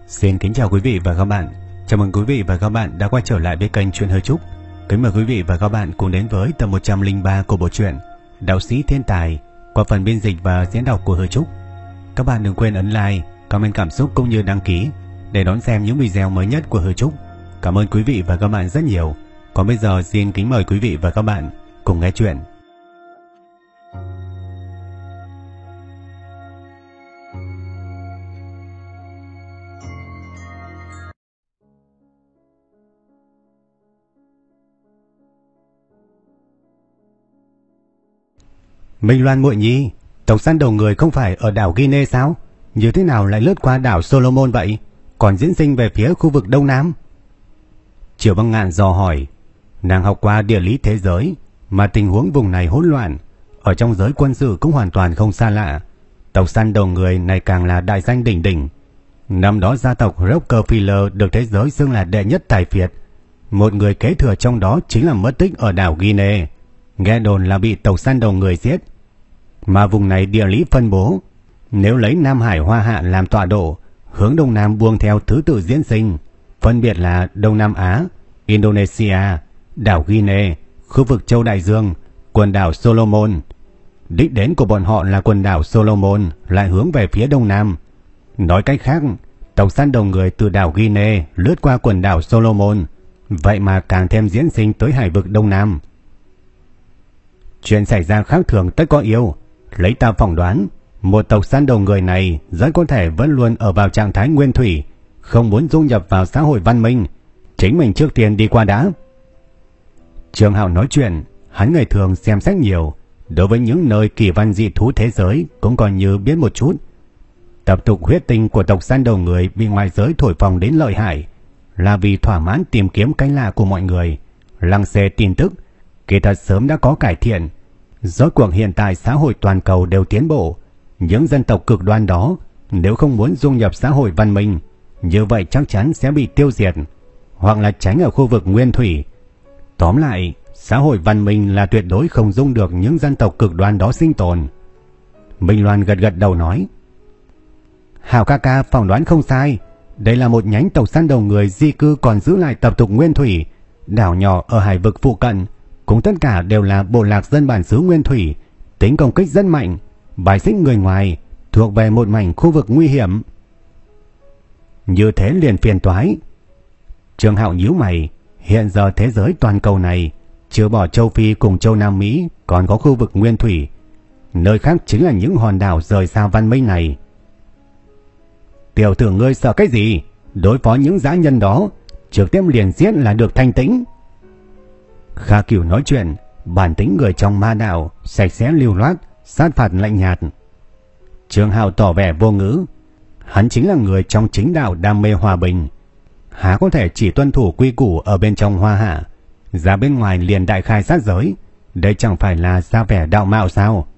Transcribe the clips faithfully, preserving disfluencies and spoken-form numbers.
Xin kính chào quý vị và các bạn. Chào mừng quý vị và các bạn đã quay trở lại với kênh Truyện Hơi Trúc. Kính mời quý vị và các bạn cùng đến với tập một trăm lẻ ba của bộ truyện Đạo sĩ thiên tài qua phần biên dịch và diễn đọc của Hơi Trúc. Các bạn đừng quên ấn like, comment cảm xúc cũng như đăng ký để đón xem những video mới nhất của Hơi Trúc. Cảm ơn quý vị và các bạn rất nhiều. Còn bây giờ xin kính mời quý vị và các bạn cùng nghe chuyện. Minh Loan muội nhi, tộc săn đầu người không phải ở đảo Guinea sao? Như thế nào lại lướt qua đảo Solomon vậy? Còn diễn sinh về phía khu vực Đông Nam? Triệu Băng Ngạn dò hỏi. Nàng học qua địa lý thế giới, mà tình huống vùng này hỗn loạn, ở trong giới quân sự cũng hoàn toàn không xa lạ. Tộc săn đầu người này càng là đại danh đỉnh đỉnh. Năm đó gia tộc Rockefeller được thế giới xưng là đệ nhất tài phiệt. Một người kế thừa trong đó chính là mất tích ở đảo Guinea. Nghe đồn là bị tộc săn đầu người giết. Mà vùng này địa lý phân bố, nếu lấy Nam Hải Hoa Hạ làm tọa độ, hướng Đông Nam buông theo thứ tự diễn sinh, phân biệt là Đông Nam Á, Indonesia, đảo Guinea, khu vực Châu Đại Dương, quần đảo Solomon. Đích đến của bọn họ là quần đảo Solomon lại hướng về phía Đông Nam. Nói cách khác, tộc săn đầu người từ đảo Guinea lướt qua quần đảo Solomon, vậy mà càng thêm diễn sinh tới hải vực Đông Nam. Chuyện xảy ra khác thường tất có yêu. Lấy ta phỏng đoán, một tộc săn đầu người này rất có thể vẫn luôn ở vào trạng thái nguyên thủy, không muốn dung nhập vào xã hội văn minh. Chính mình trước tiên đi qua đã. Trương Hạo nói chuyện, hắn ngày thường xem sách nhiều, đối với những nơi kỳ văn dị thú thế giới cũng còn như biết một chút. Tập tục huyết tinh của tộc săn đầu người bị ngoại giới thổi phồng đến lợi hại, là vì thỏa mãn tìm kiếm cái lạ của mọi người, lăng xê tin tức. Kỳ thật sớm đã có cải thiện. Rốt cuộc hiện tại xã hội toàn cầu đều tiến bộ. Những dân tộc cực đoan đó nếu không muốn dung nhập xã hội văn minh, như vậy chắc chắn sẽ bị tiêu diệt, hoặc là tránh ở khu vực nguyên thủy. Tóm lại, xã hội văn minh là tuyệt đối không dung được những dân tộc cực đoan đó sinh tồn. Minh Loan gật gật đầu nói. Hảo ca ca phỏng đoán không sai. Đây là một nhánh tộc săn đầu người di cư còn giữ lại tập tục nguyên thủy. Đảo nhỏ ở hải vực phụ cận cũng tất cả đều là bộ lạc dân bản xứ nguyên thủy, tính công kích rất mạnh, bài xích người ngoài, thuộc về một mảnh khu vực nguy hiểm. Như thế liền phiền toái. Trương Hạo nhíu mày, hiện giờ thế giới toàn cầu này, trừ bỏ châu Phi cùng châu Nam Mỹ, còn có khu vực nguyên thủy, nơi khác chính là những hòn đảo rời xa văn minh này. Tiểu tử ngươi sợ cái gì? Đối phó những dã nhân đó, trực tiếp liền giết là được thanh tĩnh. Kha Cửu nói chuyện, bản tính người trong ma đạo, sạch sẽ lưu loát, sát phạt lạnh nhạt. Trương Hạo tỏ vẻ vô ngữ. Hắn chính là người trong chính đạo đam mê hòa bình, há có thể chỉ tuân thủ quy củ ở bên trong Hoa Hạ, ra bên ngoài liền đại khai sát giới. Đây chẳng phải là ra vẻ đạo mạo sao?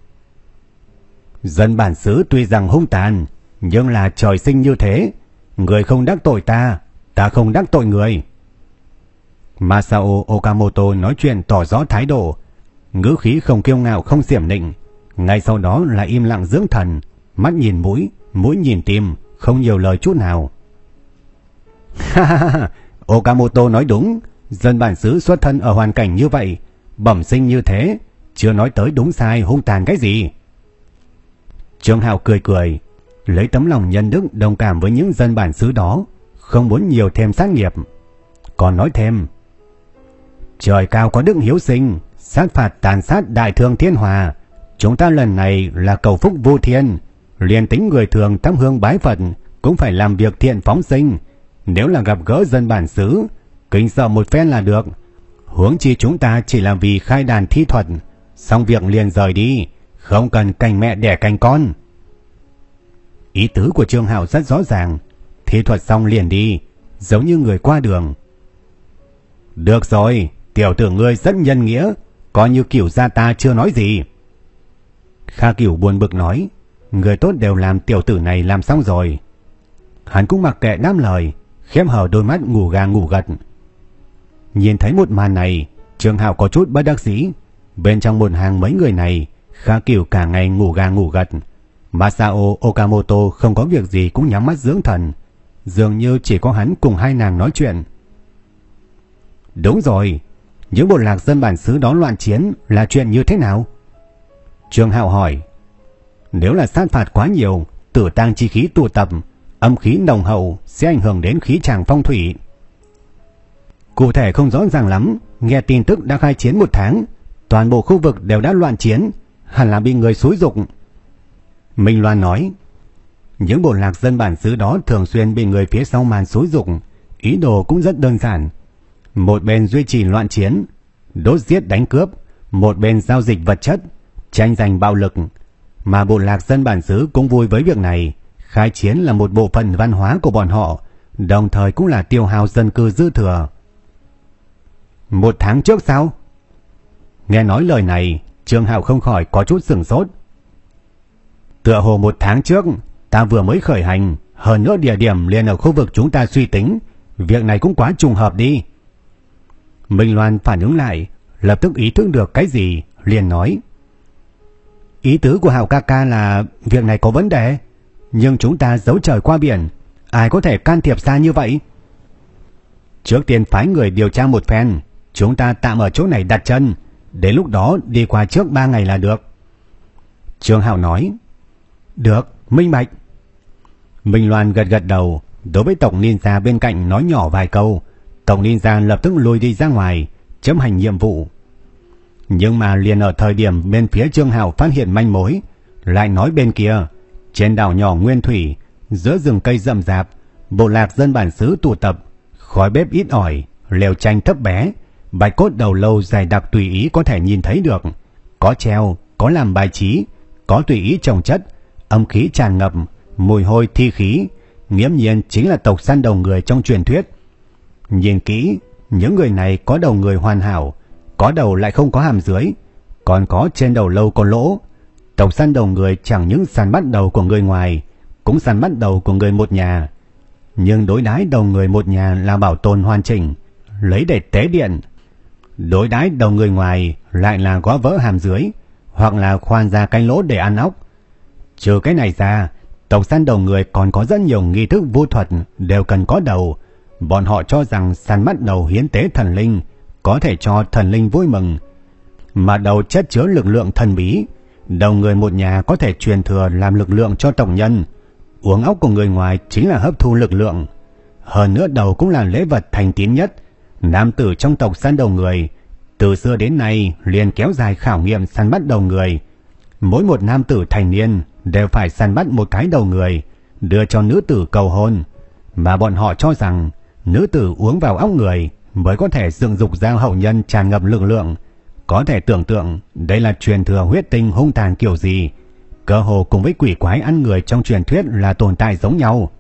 Dân bản xứ tuy rằng hung tàn, nhưng là trời sinh như thế. Người không đắc tội ta, ta không đắc tội người. Masao Okamoto nói chuyện tỏ rõ thái độ, ngữ khí không kiêu ngạo không xiểm nịnh. Ngay sau đó là im lặng dưỡng thần, mắt nhìn mũi, mũi nhìn tim, không nhiều lời chút nào. Ha ha ha, Okamoto nói đúng. Dân bản xứ xuất thân ở hoàn cảnh như vậy, bẩm sinh như thế, chưa nói tới đúng sai hung tàn cái gì. Trương Hạo cười cười, lấy tấm lòng nhân đức đồng cảm với những dân bản xứ đó, không muốn nhiều thêm sát nghiệp. Còn nói thêm, trời cao có đức hiếu sinh, sát phạt tàn sát đại thương thiên hòa. Chúng ta lần này là cầu phúc vô thiên, liền tính người thường thắp hương bái Phật cũng phải làm việc thiện phóng sinh. Nếu là gặp gỡ dân bản xứ, kính sợ một phen là được. Huống chi chúng ta chỉ là vì khai đàn thi thuật, xong việc liền rời đi, không cần canh mẹ đẻ canh con. Ý tứ của Trương Hạo rất rõ ràng, thi thuật xong liền đi, giống như người qua đường. Được rồi, tiểu tử ngươi rất nhân nghĩa, coi như Cửu gia ta chưa nói gì. Kha Cửu buồn bực nói, người tốt đều làm tiểu tử này làm xong rồi. Hắn cũng mặc kệ đáp lời, khép hờ đôi mắt ngủ gà ngủ gật. Nhìn thấy một màn này, Trương Hạo có chút bất đắc dĩ. Bên trong một hàng mấy người này, Kha Cửu cả ngày ngủ gà ngủ gật. Masao Okamoto không có việc gì cũng nhắm mắt dưỡng thần. dường như chỉ có hắn cùng hai nàng nói chuyện. Đúng rồi, những bộ lạc dân bản xứ đó loạn chiến là chuyện như thế nào? Trương Hạo hỏi. Nếu là sát phạt quá nhiều, tử tang chi khí tụ tập, âm khí nồng hậu sẽ ảnh hưởng đến khí tràng phong thủy. Cụ thể không rõ ràng lắm, nghe tin tức đã khai chiến một tháng, toàn bộ khu vực đều đã loạn chiến, hẳn là bị người xúi giục. Minh Loan nói. Những bộ lạc dân bản xứ đó thường xuyên bị người phía sau màn xúi giục, ý đồ cũng rất đơn giản. Một bên duy trì loạn chiến, đốt giết đánh cướp, một bên giao dịch vật chất, tranh giành bạo lực, mà bộ lạc dân bản xứ cũng vui với việc này. Khai chiến là một bộ phận văn hóa của bọn họ, đồng thời cũng là tiêu hao dân cư dư thừa. Một tháng trước sao? Nghe nói lời này, Trương Hạo không khỏi có chút sửng sốt. Tựa hồ một tháng trước, ta vừa mới khởi hành, hơn nữa địa điểm liền ở khu vực chúng ta suy tính, việc này cũng quá trùng hợp đi. Minh Loan phản ứng lại, lập tức ý thức được cái gì, liền nói. Ý tứ của Hạo ca ca là việc này có vấn đề, nhưng chúng ta giấu trời qua biển, ai có thể can thiệp xa như vậy? Trước tiên phái người điều tra một phen, chúng ta tạm ở chỗ này đặt chân, đến lúc đó đi qua trước ba ngày là được. Trương Hạo nói. Được, minh bạch. Minh Loan gật gật đầu, đối với tổng ninja bên cạnh nói nhỏ vài câu. Tổng ninja lập tức lùi đi ra ngoài, chấm hành nhiệm vụ. Nhưng mà liền ở thời điểm bên phía Trương Hạo phát hiện manh mối, lại nói bên kia, trên đảo nhỏ Nguyên Thủy, giữa rừng cây rậm rạp, bộ lạc dân bản xứ tụ tập, khói bếp ít ỏi, lều tranh thấp bé, bạch cốt đầu lâu dày đặc tùy ý có thể nhìn thấy được, có treo, có làm bài trí, có tùy ý trồng chất, âm khí tràn ngập, mùi hôi thi khí, nghiễm nhiên chính là tộc săn đầu người trong truyền thuyết. Nhìn kỹ, những người này có đầu người hoàn hảo, có đầu lại không có hàm dưới, còn có trên đầu lâu có lỗ. Tộc săn đầu người chẳng những săn bắt đầu của người ngoài, cũng săn bắt đầu của người một nhà. Nhưng đối đãi đầu người một nhà là bảo tồn hoàn chỉnh, lấy để tế điện. Đối đãi đầu người ngoài lại là gõ vỡ hàm dưới, hoặc là khoan ra cái lỗ để ăn ốc. Trừ cái này ra, tộc săn đầu người còn có rất nhiều nghi thức vu thuật đều cần có đầu. Bọn họ cho rằng săn bắt đầu hiến tế thần linh có thể cho thần linh vui mừng, mà đầu chất chứa lực lượng thần bí. Đầu người một nhà có thể truyền thừa làm lực lượng cho tộc nhân. Uống ốc của người ngoài chính là hấp thu lực lượng. Hơn nữa đầu cũng là lễ vật thành tín nhất. Nam tử trong tộc săn đầu người từ xưa đến nay liền kéo dài khảo nghiệm săn bắt đầu người. Mỗi một nam tử thành niên đều phải săn bắt một cái đầu người, đưa cho nữ tử cầu hôn. Mà bọn họ cho rằng nữ tử uống vào óc người mới có thể dựng dục ra hậu nhân tràn ngập lực lượng. Có thể tưởng tượng đây là truyền thừa huyết tinh hung tàn kiểu gì, cơ hồ cùng với quỷ quái ăn người trong truyền thuyết là tồn tại giống nhau.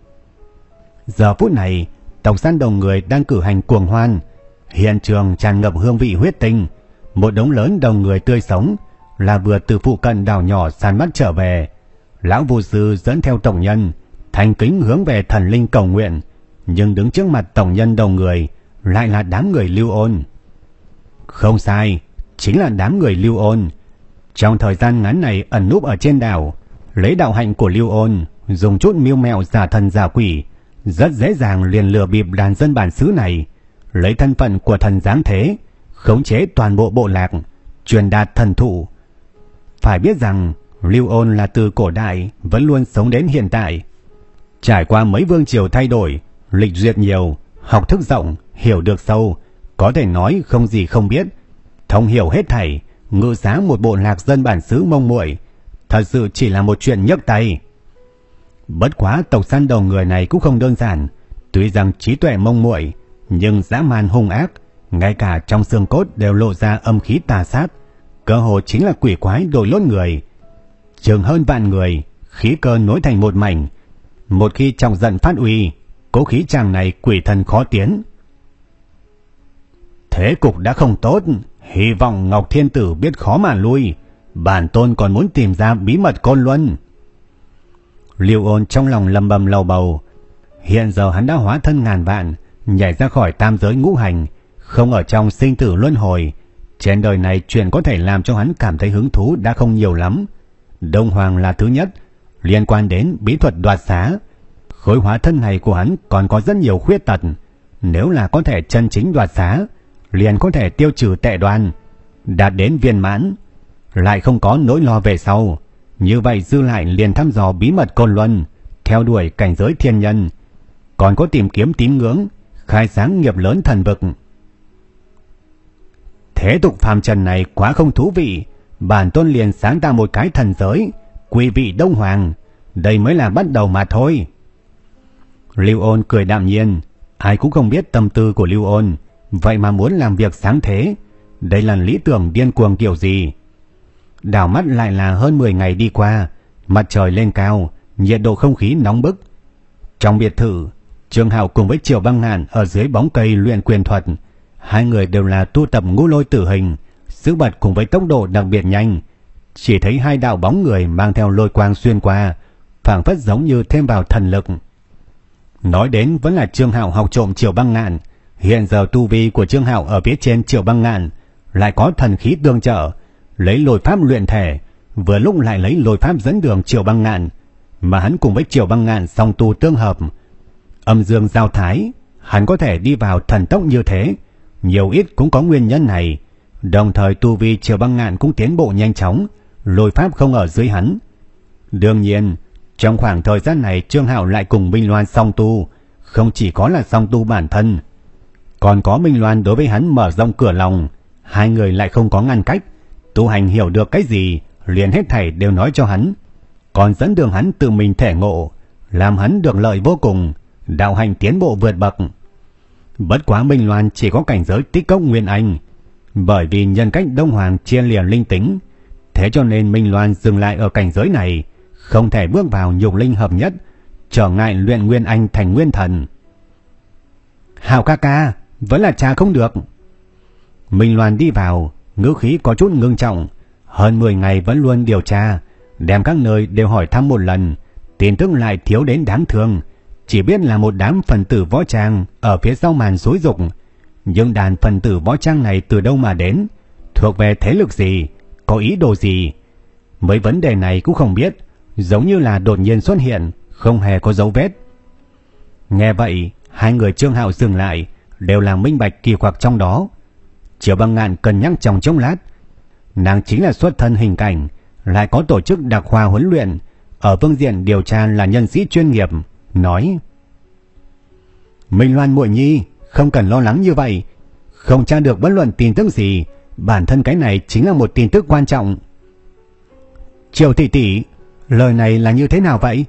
Giờ phút này, tộc săn đầu người đang cử hành cuồng hoan, hiện trường tràn ngập hương vị huyết tinh. Một đống lớn đầu người tươi sống là vừa từ phụ cận đảo nhỏ săn bắt trở về. Lão vô sư dẫn theo tổng nhân thành kính hướng về thần linh cầu nguyện, nhưng đứng trước mặt tổng nhân đầu người lại là đám người Lưu Ôn. Không sai, chính là đám người Lưu Ôn. Trong thời gian ngắn này ẩn núp ở trên đảo, lấy đạo hạnh của Lưu Ôn, dùng chút mưu mẹo giả thần giả quỷ, rất dễ dàng liền lừa bịp đàn dân bản xứ này, lấy thân phận của thần giáng thế, khống chế toàn bộ bộ lạc, truyền đạt thần thụ. Phải biết rằng Lưu Ôn là từ cổ đại vẫn luôn sống đến hiện tại, trải qua mấy vương triều thay đổi, lịch duyệt nhiều, học thức rộng, hiểu được sâu, có thể nói không gì không biết, thông hiểu hết thảy, ngự giá một bộ lạc dân bản xứ Mông Muội, thật sự chỉ là một chuyện nhấc tay. Bất quá tộc săn đầu người này cũng không đơn giản, tuy rằng trí tuệ Mông Muội, nhưng dã man hung ác, ngay cả trong xương cốt đều lộ ra âm khí tà sát, cơ hồ chính là quỷ quái đổi lốt người. Chừng hơn vạn người, khí cơ nối thành một mảnh, một khi trọng giận phát uy, cố khí chàng này quỷ thần khó tiến. Thế cục đã không tốt, hy vọng Ngọc Thiên Tử biết khó mà lui, bản tôn còn muốn tìm ra bí mật Côn Luân. Lưu Ôn trong lòng lầm bầm lầu bầu, hiện giờ hắn đã hóa thân ngàn vạn, nhảy ra khỏi tam giới ngũ hành, không ở trong sinh tử luân hồi. Trên đời này chuyện có thể làm cho hắn cảm thấy hứng thú đã không nhiều lắm. Đông Hoàng là thứ nhất, liên quan đến bí thuật đoạt xá, khối hóa thân này của hắn còn có rất nhiều khuyết tật. Nếu là có thể chân chính đoạt xá, liền có thể tiêu trừ tệ đoan, đạt đến viên mãn, lại không có nỗi lo về sau. Như vậy dư lại liền thăm dò bí mật Côn Luân, theo đuổi cảnh giới thiên nhân, còn có tìm kiếm tín ngưỡng, khai sáng nghiệp lớn thần vực. Thế tục phàm trần này quá không thú vị, bản tôn liền sáng tạo một cái thần giới, quý vị Đông Hoàng, đây mới là bắt đầu mà thôi. Lưu Ôn cười đạm nhiên, ai cũng không biết tâm tư của Lưu Ôn, vậy mà muốn làm việc sáng thế, đây là lý tưởng điên cuồng kiểu gì. Đảo mắt lại là hơn mười ngày đi qua, mặt trời lên cao, nhiệt độ không khí nóng bức. Trong biệt thự, Trương Hạo cùng với Triệu Băng Ngạn ở dưới bóng cây luyện quyền thuật, hai người đều là tu tập ngũ lôi tử hình, sức bật cùng với tốc độ đặc biệt nhanh. Chỉ thấy hai đạo bóng người mang theo lôi quang xuyên qua, phảng phất giống như thêm vào thần lực. Nói đến vẫn là Trương Hạo học trộm Triệu Băng Ngạn, hiện giờ tu vi của Trương Hạo ở phía trên Triệu Băng Ngạn, lại có thần khí tương trợ, lấy lôi pháp luyện thể, vừa lúc lại lấy lôi pháp dẫn đường Triệu Băng Ngạn, mà hắn cùng với Triệu Băng Ngạn song tu tương hợp, âm dương giao thái, hắn có thể đi vào thần tốc như thế, nhiều ít cũng có nguyên nhân này. Đồng thời tu vi Triệu Băng Ngạn cũng tiến bộ nhanh chóng, lôi pháp không ở dưới hắn. Đương nhiên, trong khoảng thời gian này Trương Hạo lại cùng Minh Loan song tu, không chỉ có là song tu bản thân, còn có Minh Loan đối với hắn mở rộng cửa lòng, hai người lại không có ngăn cách, tu hành hiểu được cái gì, liền hết thảy đều nói cho hắn, còn dẫn đường hắn tự mình thể ngộ, làm hắn được lợi vô cùng, đạo hành tiến bộ vượt bậc. Bất quá Minh Loan chỉ có cảnh giới tích cốc nguyên anh, bởi vì nhân cách Đông Hoàng chia lìa linh tính, thế cho nên Minh Loan dừng lại ở cảnh giới này, không thể bước vào nhục linh hợp nhất, trở ngại luyện nguyên anh thành nguyên thần. Hào ca ca, vẫn là cha không được. Minh Loan đi vào, ngữ khí có chút ngưng trọng, hơn mười ngày vẫn luôn điều tra, đem các nơi đều hỏi thăm một lần, tin tức lại thiếu đến đáng thương, chỉ biết là một đám phần tử võ trang ở phía sau màn xúi dục. Nhưng đàn phần tử võ trang này từ đâu mà đến, thuộc về thế lực gì, có ý đồ gì, mấy vấn đề này cũng không biết, giống như là đột nhiên xuất hiện, không hề có dấu vết. Nghe vậy, hai người Trương Hạo dừng lại, đều là minh bạch kỳ quặc trong đó. Triệu Băng Ngạn cân nhắc trong chốc lát, nàng chính là xuất thân hình cảnh, lại có tổ chức đặc khoa huấn luyện, ở phương diện điều tra là nhân sĩ chuyên nghiệp, nói: Minh Loan muội nhi, không cần lo lắng như vậy, không tra được bất luận tin tức gì, bản thân cái này chính là một tin tức quan trọng. Triệu tỷ tỷ, lời này là như thế nào vậy?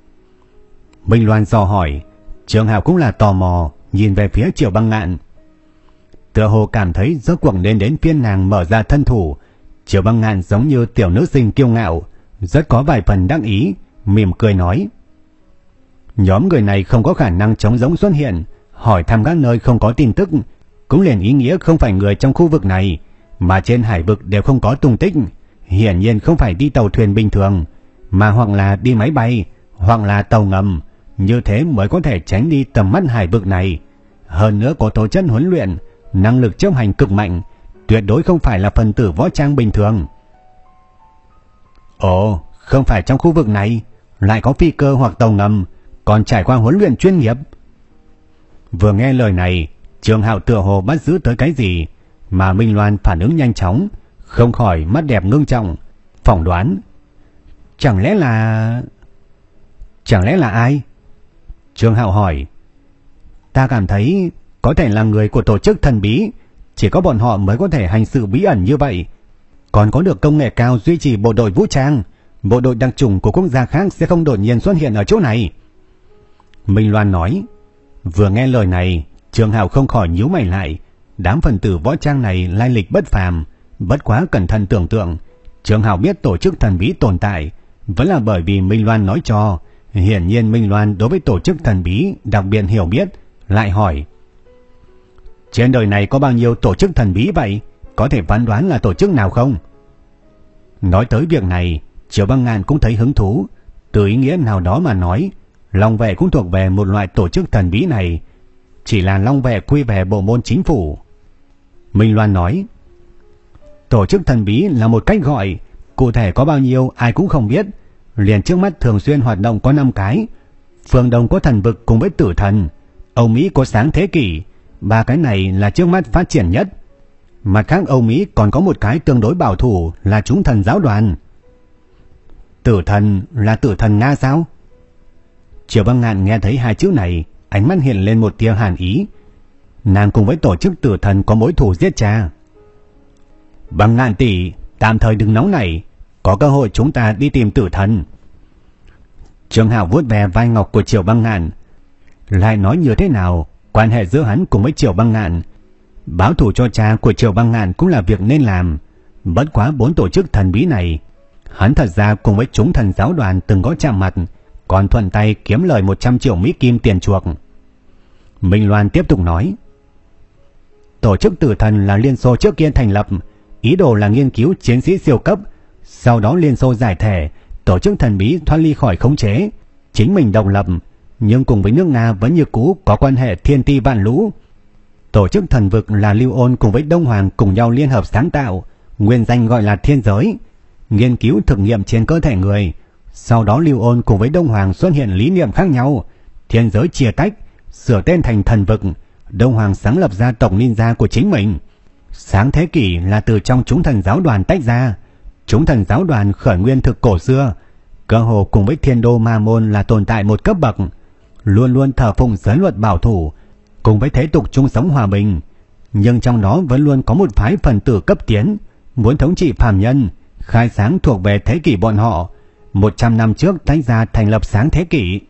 Minh Loan dò hỏi. Trương Hạo cũng là tò mò, nhìn về phía Triệu Băng Ngạn. Tựa hồ cảm thấy rốt cuộc nên đến phiên nàng mở ra thân thủ. Triệu Băng Ngạn giống như tiểu nữ sinh kiêu ngạo, rất có vài phần đắc ý, mỉm cười nói: Nhóm người này không có khả năng trống rỗng xuất hiện, hỏi thăm các nơi không có tin tức, cũng liền ý nghĩa không phải người trong khu vực này, mà trên hải vực đều không có tung tích, hiển nhiên không phải đi tàu thuyền bình thường, mà hoặc là đi máy bay, hoặc là tàu ngầm, như thế mới có thể tránh đi tầm mắt hải vực này. Hơn nữa có tố chất huấn luyện, năng lực chấp hành cực mạnh, tuyệt đối không phải là phần tử võ trang bình thường. Ồ, không phải trong khu vực này, lại có phi cơ hoặc tàu ngầm, còn trải qua huấn luyện chuyên nghiệp. Vừa nghe lời này, Trương Hạo tựa hồ bắt giữ tới cái gì, mà Minh Loan phản ứng nhanh chóng, không khỏi mắt đẹp ngưng trọng, phỏng đoán: Chẳng lẽ là... Chẳng lẽ là ai? Trương Hạo hỏi. Ta cảm thấy có thể là người của tổ chức thần bí, chỉ có bọn họ mới có thể hành sự bí ẩn như vậy, còn có được công nghệ cao duy trì bộ đội vũ trang, bộ đội đặc chủng của quốc gia khác sẽ không đột nhiên xuất hiện ở chỗ này. Minh Loan nói. Vừa nghe lời này, Trương Hạo không khỏi nhíu mày lại, đám phần tử võ trang này lai lịch bất phàm, bất quá cẩn thận tưởng tượng, Trương Hạo biết tổ chức thần bí tồn tại vẫn là bởi vì Minh Loan nói cho. Hiển nhiên Minh Loan đối với tổ chức thần bí đặc biệt hiểu biết, lại hỏi: Trên đời này có bao nhiêu tổ chức thần bí vậy? Có thể phán đoán là tổ chức nào không? Nói tới việc này, Triệu Băng Ngạn cũng thấy hứng thú. Từ ý nghĩa nào đó mà nói, Long Vệ cũng thuộc về một loại tổ chức thần bí này, chỉ là Long Vệ quy về bộ môn chính phủ. Minh Loan nói: Tổ chức thần bí là một cách gọi, cụ thể có bao nhiêu ai cũng không biết. Liền trước mắt thường xuyên hoạt động có năm cái, phương Đông có thần vực cùng với tử thần, Âu Mỹ có sáng thế kỷ, ba cái này là trước mắt phát triển nhất. Mặt khác Âu Mỹ còn có một cái tương đối bảo thủ là chúng thần giáo đoàn. Tử thần là tử thần Nga sao? Triệu Băng Ngạn nghe thấy hai chữ này, ánh mắt hiện lên một tia hàn ý. Nàng cùng với tổ chức tử thần có mối thù giết cha. Băng Ngạn tỷ, tạm thời đừng nóng nảy, có cơ hội chúng ta đi tìm tử thần. Trương Hạo vuốt về vai ngọc của Triệu Băng Ngạn, lại nói như thế nào, quan hệ giữa hắn cùng với Triệu Băng Ngạn, báo thù cho cha của Triệu Băng Ngạn cũng là việc nên làm. Bất quá bốn tổ chức thần bí này, hắn thật ra cùng với chúng thần giáo đoàn từng có chạm mặt, còn thuận tay kiếm lời một trăm triệu Mỹ kim tiền chuộc. Minh Loan tiếp tục nói, tổ chức tử thần là Liên Xô trước kia thành lập, ý đồ là nghiên cứu chiến sĩ siêu cấp, sau đó Liên Xô giải thể, tổ chức thần bí thoát ly khỏi khống chế, chính mình độc lập, nhưng cùng với nước Nga vẫn như cũ có quan hệ thiên ti vạn lũ. Tổ chức thần vực là Lưu Ôn cùng với Đông Hoàng cùng nhau liên hợp sáng tạo, nguyên danh gọi là Thiên Giới, nghiên cứu thực nghiệm trên cơ thể người. Sau đó Lưu Ôn cùng với Đông Hoàng xuất hiện lý niệm khác nhau, Thiên Giới chia tách, sửa tên thành thần vực, Đông Hoàng sáng lập ra tộc ninja của chính mình. Sáng thế kỷ là từ trong chúng thần giáo đoàn tách ra, chúng thần giáo đoàn khởi nguyên thực cổ xưa, cơ hồ cùng với Thiên Đô Ma Môn là tồn tại một cấp bậc, luôn luôn thờ phụng giới luật bảo thủ, cùng với thế tục chung sống hòa bình, nhưng trong đó vẫn luôn có một phái phần tử cấp tiến, muốn thống trị phàm nhân, khai sáng thuộc về thế kỷ bọn họ, một trăm năm trước tách ra thành lập sáng thế kỷ.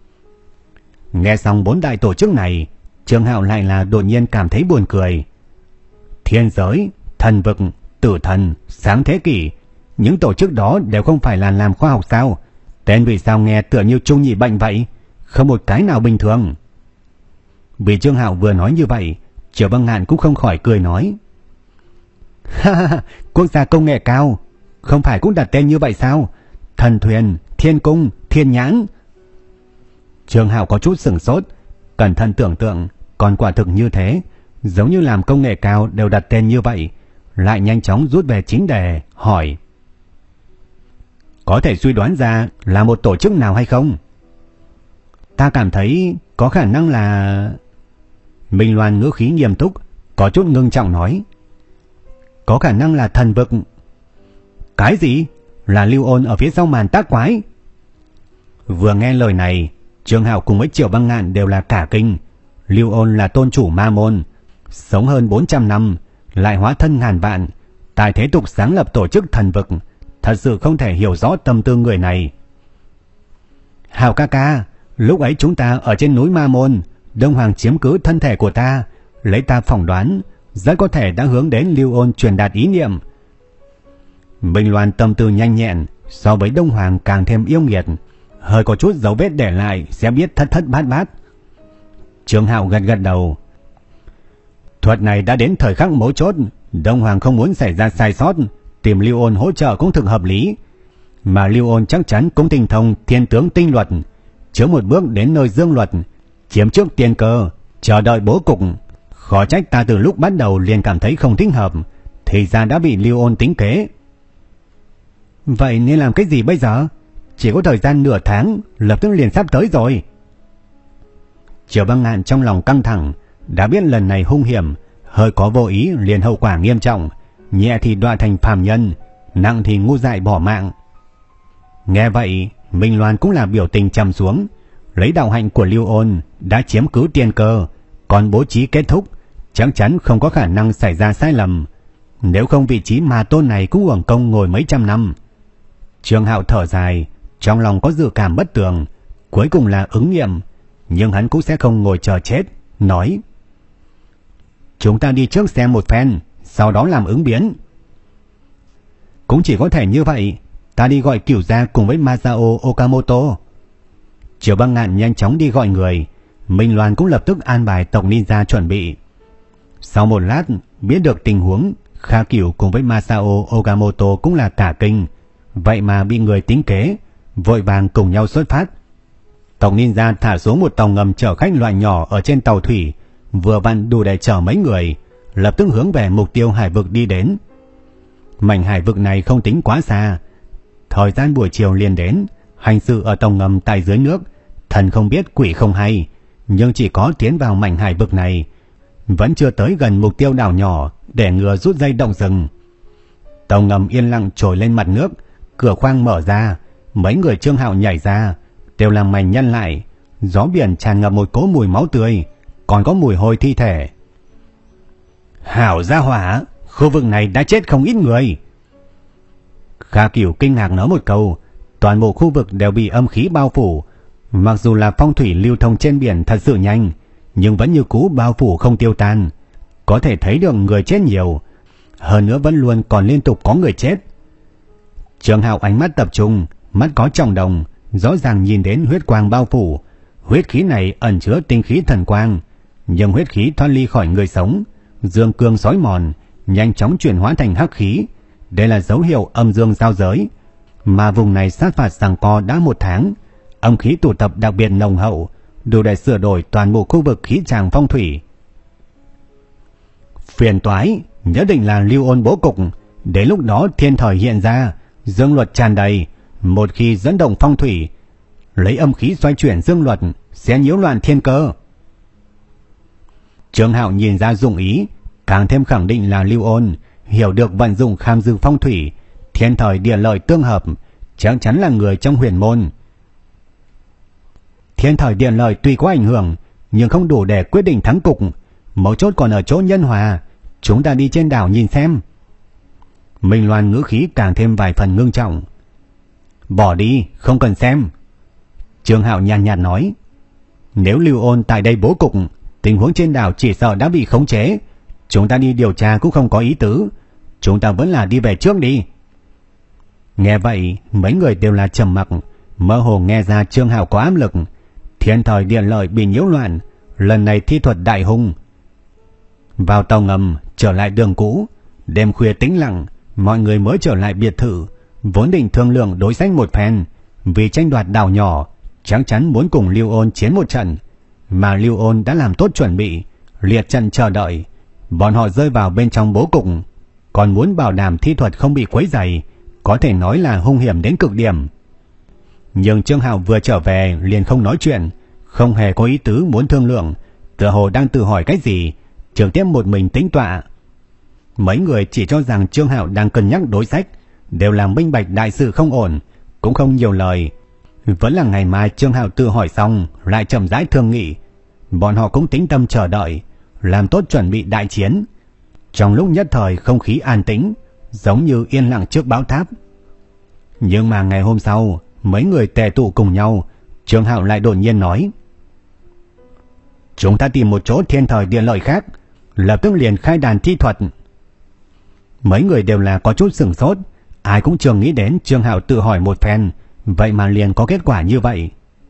Nghe xong bốn đại tổ chức này, Trương Hạo lại là đột nhiên cảm thấy buồn cười. Thiên Giới, thần vực, tử thần, sáng thế kỷ, những tổ chức đó đều không phải là làm khoa học sao? Tên vì sao nghe tựa như trung nhị bệnh vậy, không một cái nào bình thường. Vì Trương Hạo vừa nói như vậy, Triệu Băng Ngạn cũng không khỏi cười nói, ha ha, quốc gia công nghệ cao, không phải cũng đặt tên như vậy sao? Thần thuyền, thiên cung, thiên nhãn. Trương Hạo có chút sửng sốt, cẩn thận tưởng tượng, còn quả thực như thế, giống như làm công nghệ cao đều đặt tên như vậy, lại nhanh chóng rút về chính đề, hỏi, có thể suy đoán ra là một tổ chức nào hay không? Ta cảm thấy có khả năng là... Minh Loan ngữ khí nghiêm túc, có chút ngưng trọng nói, có khả năng là thần vực. Cái gì? Là Lưu Ôn ở phía sau màn tác quái? Vừa nghe lời này, Trương Hạo cùng với Triệu Băng Ngạn đều là cả kinh. Lưu Ôn là tôn chủ ma môn, sống hơn bốn trăm năm, lại hóa thân ngàn vạn, tại thế tục sáng lập tổ chức thần vực, thật sự không thể hiểu rõ tâm tư người này. Hạo ca ca, lúc ấy chúng ta ở trên núi Ma Môn, Đông Hoàng chiếm cứ thân thể của ta, lấy ta phỏng đoán, rất có thể đã hướng đến Lưu Ôn truyền đạt ý niệm. Minh Loan tâm tư nhanh nhẹn, so với Đông Hoàng càng thêm yêu nghiệt, hơi có chút dấu vết để lại sẽ biết thất thất bát bát. Trương Hạo gật gật đầu. Thuật này đã đến thời khắc mấu chốt, Đông Hoàng không muốn xảy ra sai sót, tìm Lưu Ôn hỗ trợ cũng thực hợp lý, mà Lưu Ôn chắc chắn cũng tinh thông thiên tướng tinh luật, trước một bước đến nơi dương luật, chiếm trước tiên cơ, chờ đợi bố cục. Khó trách ta từ lúc bắt đầu liền cảm thấy không thích hợp, thì ra đã bị Lưu Ôn tính kế. Vậy nên làm cái gì bây giờ? Chỉ có thời gian nửa tháng, lập tức liền sắp tới rồi. Triệu Băng Ngạn trong lòng căng thẳng, đã biết lần này hung hiểm, hơi có vô ý liền hậu quả nghiêm trọng, nhẹ thì đọa thành phàm nhân, nặng thì ngu dại bỏ mạng. Nghe vậy, Minh Loan cũng là biểu tình trầm xuống, lấy đạo hạnh của Lưu Ôn đã chiếm cứ tiên cơ, còn bố trí kết thúc, chắc chắn không có khả năng xảy ra sai lầm, nếu không vị trí ma tôn này cũng uổng công ngồi mấy trăm năm. Trương Hạo thở dài, trong lòng có dự cảm bất tường, cuối cùng là ứng nghiệm, nhưng hắn cũng sẽ không ngồi chờ chết, nói, chúng ta đi trước xem một phen, sau đó làm ứng biến. Cũng chỉ có thể như vậy, ta đi gọi Cửu gia cùng với Masao Okamoto. Triệu Băng Ngạn nhanh chóng đi gọi người, Minh Loan cũng lập tức an bài tộc ninja chuẩn bị. Sau một lát, biết được tình huống, Kha Cửu cùng với Masao Okamoto cũng là cả kinh, vậy mà bị người tính kế, vội vàng cùng nhau xuất phát. Tộc ninja thả xuống một tàu ngầm chở khách loại nhỏ ở trên tàu thủy, vừa vặn đủ để chở mấy người, lập tức hướng về mục tiêu hải vực đi đến. Mảnh hải vực này không tính quá xa, thời gian buổi chiều liền đến, hành sự ở tàu ngầm tại dưới nước, Thần không biết quỷ không hay, nhưng chỉ có tiến vào mảnh hải vực này, vẫn chưa tới gần mục tiêu đảo nhỏ để ngừa rút dây động rừng. Tàu ngầm yên lặng trồi lên mặt nước, cửa khoang mở ra, mấy người Trương Hạo nhảy ra, đều làm mảnh nhăn lại. Gió biển tràn ngập một cỗ mùi máu tươi, còn có mùi hôi thi thể. Hảo gia hỏa, khu vực này đã chết không ít người. Kha Cửu kinh ngạc nói một câu. Toàn bộ khu vực đều bị âm khí bao phủ. Mặc dù là phong thủy lưu thông trên biển thật sự nhanh, nhưng vẫn như cũ bao phủ không tiêu tan. Có thể thấy được người chết nhiều, hơn nữa vẫn luôn còn liên tục có người chết. Trương Hạo ánh mắt tập trung, mắt có trọng đồng, rõ ràng nhìn đến huyết quang bao phủ. Huyết khí này ẩn chứa tinh khí thần quang, nhưng huyết khí thoát ly khỏi người sống, dương cương sói mòn, nhanh chóng chuyển hóa thành hắc khí. Đây là dấu hiệu âm dương giao giới, mà vùng này sát phạt giằng co đã một tháng, âm khí tụ tập đặc biệt nồng hậu, đủ để sửa đổi toàn bộ khu vực khí tràng phong thủy. Phiền toái, nhất định là Lưu Ôn bố cục. Đến lúc đó thiên thời hiện ra, dương luật tràn đầy, một khi dẫn động phong thủy, lấy âm khí xoay chuyển dương luật, sẽ nhiễu loạn thiên cơ. Trương Hạo nhìn ra dụng ý, càng thêm khẳng định là Lưu Ôn hiểu được vận dụng kham dư phong thủy, thiên thời địa lợi tương hợp, chắc chắn là người trong huyền môn. Thiên thời địa lợi tuy có ảnh hưởng, nhưng không đủ để quyết định thắng cục. Mấu chốt còn ở chỗ nhân hòa. Chúng ta đi trên đảo nhìn xem. Minh Loan ngữ khí càng thêm vài phần ngưng trọng. Bỏ đi, không cần xem. Trương Hạo nhàn nhạt nói. Nếu Lưu Ôn tại đây bố cục, tình huống trên đảo chỉ sợ đã bị khống chế. Chúng ta đi điều tra cũng không có ý tứ. Chúng ta vẫn là đi về trước đi. Nghe vậy, mấy người đều là trầm mặc, mơ hồ nghe ra Trương Hạo có áp lực. Thiên thời địa lợi bị nhiễu loạn, lần này thi thuật đại hung. Vào tàu ngầm, trở lại đường cũ. Đêm khuya tĩnh lặng, mọi người mới trở lại biệt thự, vốn định thương lượng đối sách một phen, vì tranh đoạt đảo nhỏ, chắc chắn muốn cùng Lưu Ôn chiến một trận. Mà Lưu Ôn đã làm tốt chuẩn bị, liệt trận chờ đợi. Bọn họ rơi vào bên trong bố cục, còn muốn bảo đảm thi thuật không bị quấy rầy, có thể nói là hung hiểm đến cực điểm. Nhưng Trương Hạo vừa trở về liền không nói chuyện, không hề có ý tứ muốn thương lượng, tựa hồ đang tự hỏi cái gì, trực tiếp một mình tĩnh tọa. Mấy người chỉ cho rằng Trương Hạo đang cân nhắc đối sách, đều làm minh bạch đại sự không ổn, cũng không nhiều lời. Vẫn là ngày mai Trương Hạo tự hỏi xong lại chậm rãi thương nghị. Bọn họ cũng tĩnh tâm chờ đợi, làm tốt chuẩn bị đại chiến. Trong lúc nhất thời không khí an tĩnh, giống như yên lặng trước bão táp. Nhưng mà ngày hôm sau, mấy người tề tụ cùng nhau, Trương Hạo lại đột nhiên nói: Chúng ta tìm một chỗ thiên thời địa lợi khác, lập tức liền khai đàn thi thuật. Mấy người đều là có chút sửng sốt, ai cũng chưa nghĩ đến Trương Hạo tự hỏi một phen, vậy mà liền có kết quả như vậy.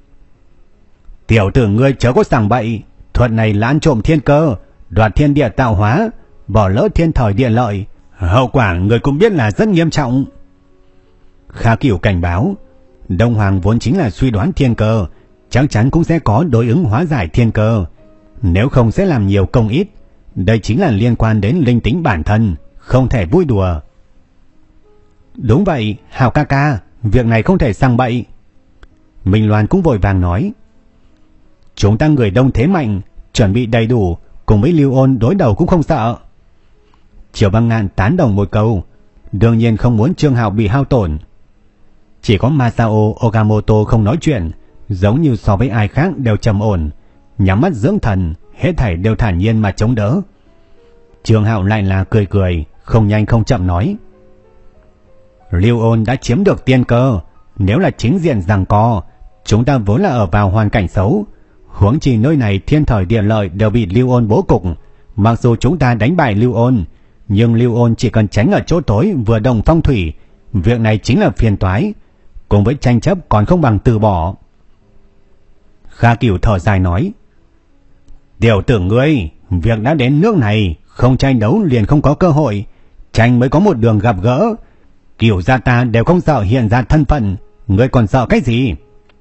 Tiểu tử ngươi chớ có sảng bậy, thuật này là ăn trộm thiên cơ, đoạt thiên địa tạo hóa, bỏ lỡ thiên thời địa lợi, hậu quả người cũng biết là rất nghiêm trọng. Kha Cửu cảnh báo, Đông Hoàng vốn chính là suy đoán thiên cơ, chắc chắn cũng sẽ có đối ứng hóa giải thiên cơ, nếu không sẽ làm nhiều công ít. Đây chính là liên quan đến linh tính bản thân, không thể vui đùa. Đúng vậy, Hạo ca ca, việc này không thể sang bậy. Minh Loan cũng vội vàng nói. Chúng ta người đông thế mạnh, chuẩn bị đầy đủ, cùng với Lưu Ôn đối đầu cũng không sợ. Triệu Băng Ngạn tán đồng một câu, đương nhiên không muốn Trương Hạo bị hao tổn. Chỉ có Masao Okamoto không nói chuyện, giống như so với ai khác đều trầm ổn, nhắm mắt dưỡng thần, hết thảy đều thản nhiên mà chống đỡ. Trương Hạo lại là cười cười, không nhanh không chậm nói: Lưu Ôn đã chiếm được tiên cơ, nếu là chính diện giằng co, chúng ta vốn là ở vào hoàn cảnh xấu, huống chi nơi này thiên thời địa lợi đều bị Lưu Ôn bố cục. Mặc dù chúng ta đánh bại Lưu Ôn, nhưng Lưu Ôn chỉ cần tránh ở chỗ tối vừa đồng phong thủy, việc này chính là phiền toái, cùng với tranh chấp còn không bằng từ bỏ. Kha Cửu thở dài nói: Tiểu tử ngươi, việc đã đến nước này, không tranh đấu liền không có cơ hội, tranh mới có một đường gặp gỡ. Cửu gia ta đều không sợ hiện ra thân phận, ngươi còn sợ cái gì?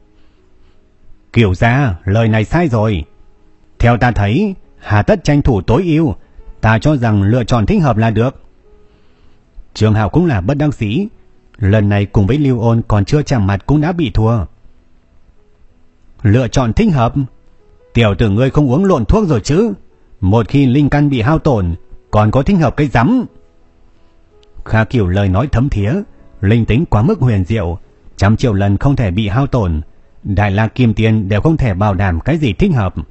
Cửu gia, lời này sai rồi. Theo ta thấy, hà tất tranh thủ tối ưu, ta cho rằng lựa chọn thích hợp là được. Trương Hạo cũng là bất đắc dĩ, lần này cùng với Lưu Ôn còn chưa chạm mặt cũng đã bị thua. Lựa chọn thích hợp? Tiểu tử ngươi không uống lộn thuốc rồi chứ? Một khi linh căn bị hao tổn, còn có thích hợp cái rắm. Kha Cửu lời nói thấm thía, linh tính quá mức huyền diệu, trăm triệu lần không thể bị hao tổn, Đại La Kim Tiên đều không thể bảo đảm cái gì thích hợp.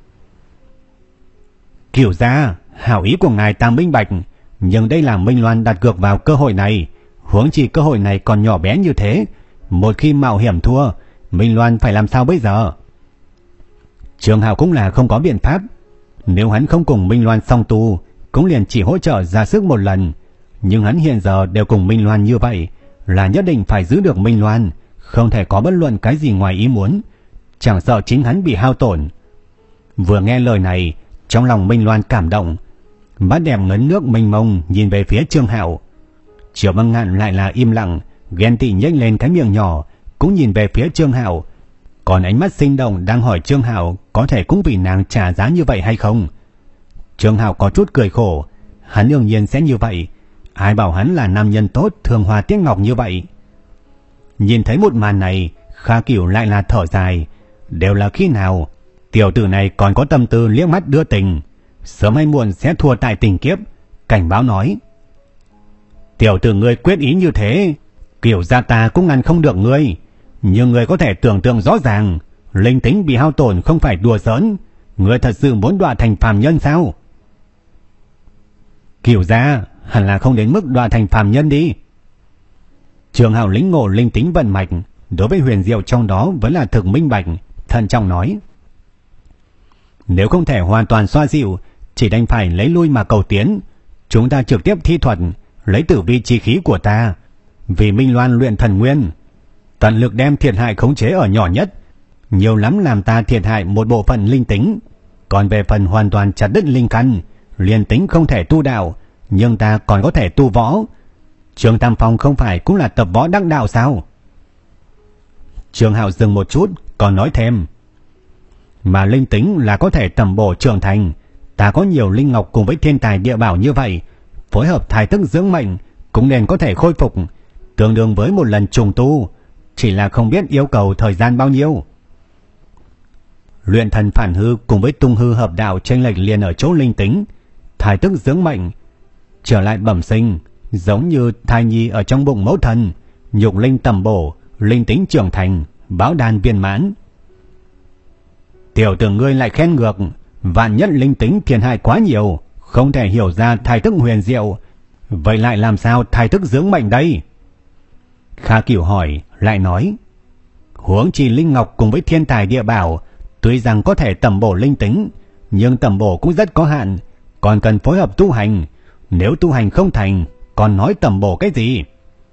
Cửu gia, hảo ý của ngài ta minh bạch, nhưng đây là Minh Loan đặt cược vào cơ hội này, huống chi cơ hội này còn nhỏ bé như thế, một khi mạo hiểm thua, Minh Loan phải làm sao bây giờ? Trường Hạo cũng là không có biện pháp, nếu hắn không cùng Minh Loan song tu, cũng liền chỉ hỗ trợ ra sức một lần, nhưng hắn hiện giờ đều cùng Minh Loan như vậy, là nhất định phải giữ được Minh Loan, không thể có bất luận cái gì ngoài ý muốn, chẳng sợ chính hắn bị hao tổn. Vừa nghe lời này, trong lòng Minh Loan cảm động, mắt đẹp ngấn nước mênh mông nhìn về phía Trương Hạo. Triệu Băng Ngạn lại là im lặng, ghen tị nhếch lên cái miệng nhỏ, cũng nhìn về phía Trương Hạo, còn ánh mắt sinh động đang hỏi Trương Hạo có thể cũng vì nàng trả giá như vậy hay không. Trương Hạo có chút cười khổ, hắn đương nhiên sẽ như vậy, ai bảo hắn là nam nhân tốt thường hòa tiếc ngọc như vậy. Nhìn thấy một màn này, Kha Cửu lại là thở dài, đều là khi nào tiểu tử này còn có tâm tư liếc mắt đưa tình, sớm hay muộn sẽ thua tại tình kiếp, cảnh báo nói: tiểu tử ngươi quyết ý như thế, Cửu gia ta cũng ngăn không được ngươi, nhưng ngươi có thể tưởng tượng rõ ràng, linh tính bị hao tổn không phải đùa giỡn, ngươi thật sự muốn đọa thành phàm nhân sao? Cửu gia hẳn là không đến mức đọa thành phàm nhân đi. Trường Hạo lĩnh ngộ linh tính vận mạch, đối với huyền diệu trong đó vẫn là thực minh bạch, thận trọng nói: nếu không thể hoàn toàn xoa dịu, chỉ đành phải lấy lui mà cầu tiến, chúng ta trực tiếp thi thuật, lấy tử vi chi khí của ta, vì Minh Loan luyện thần nguyên, tận lực đem thiệt hại khống chế ở nhỏ nhất, nhiều lắm làm ta thiệt hại một bộ phận linh tính, còn về phần hoàn toàn chặt đứt linh căn, liền tính không thể tu đạo, nhưng ta còn có thể tu võ. Trương Tam Phong không phải cũng là tập võ đắc đạo sao? Trương Hạo dừng một chút, còn nói thêm: mà linh tính là có thể tầm bổ trưởng thành, ta có nhiều linh ngọc cùng với thiên tài địa bảo như vậy, phối hợp thai tức dưỡng mệnh cũng nên có thể khôi phục, tương đương với một lần trùng tu, chỉ là không biết yêu cầu thời gian bao nhiêu. Luyện thần phản hư cùng với tung hư hợp đạo chênh lệch liền ở chỗ linh tính, thai tức dưỡng mệnh trở lại bẩm sinh, giống như thai nhi ở trong bụng mẫu thân, nhục linh tầm bổ, linh tính trưởng thành, báo đan viên mãn. Tiểu tử ngươi lại khen ngược, vạn nhất linh tính thiệt hại quá nhiều, không thể hiểu ra thai tức huyền diệu, vậy lại làm sao thai tức dưỡng mệnh đây? Kha Cửu hỏi, lại nói: huống chi linh ngọc cùng với thiên tài địa bảo, tuy rằng có thể tầm bổ linh tính, nhưng tầm bổ cũng rất có hạn, còn cần phối hợp tu hành, nếu tu hành không thành, còn nói tầm bổ cái gì?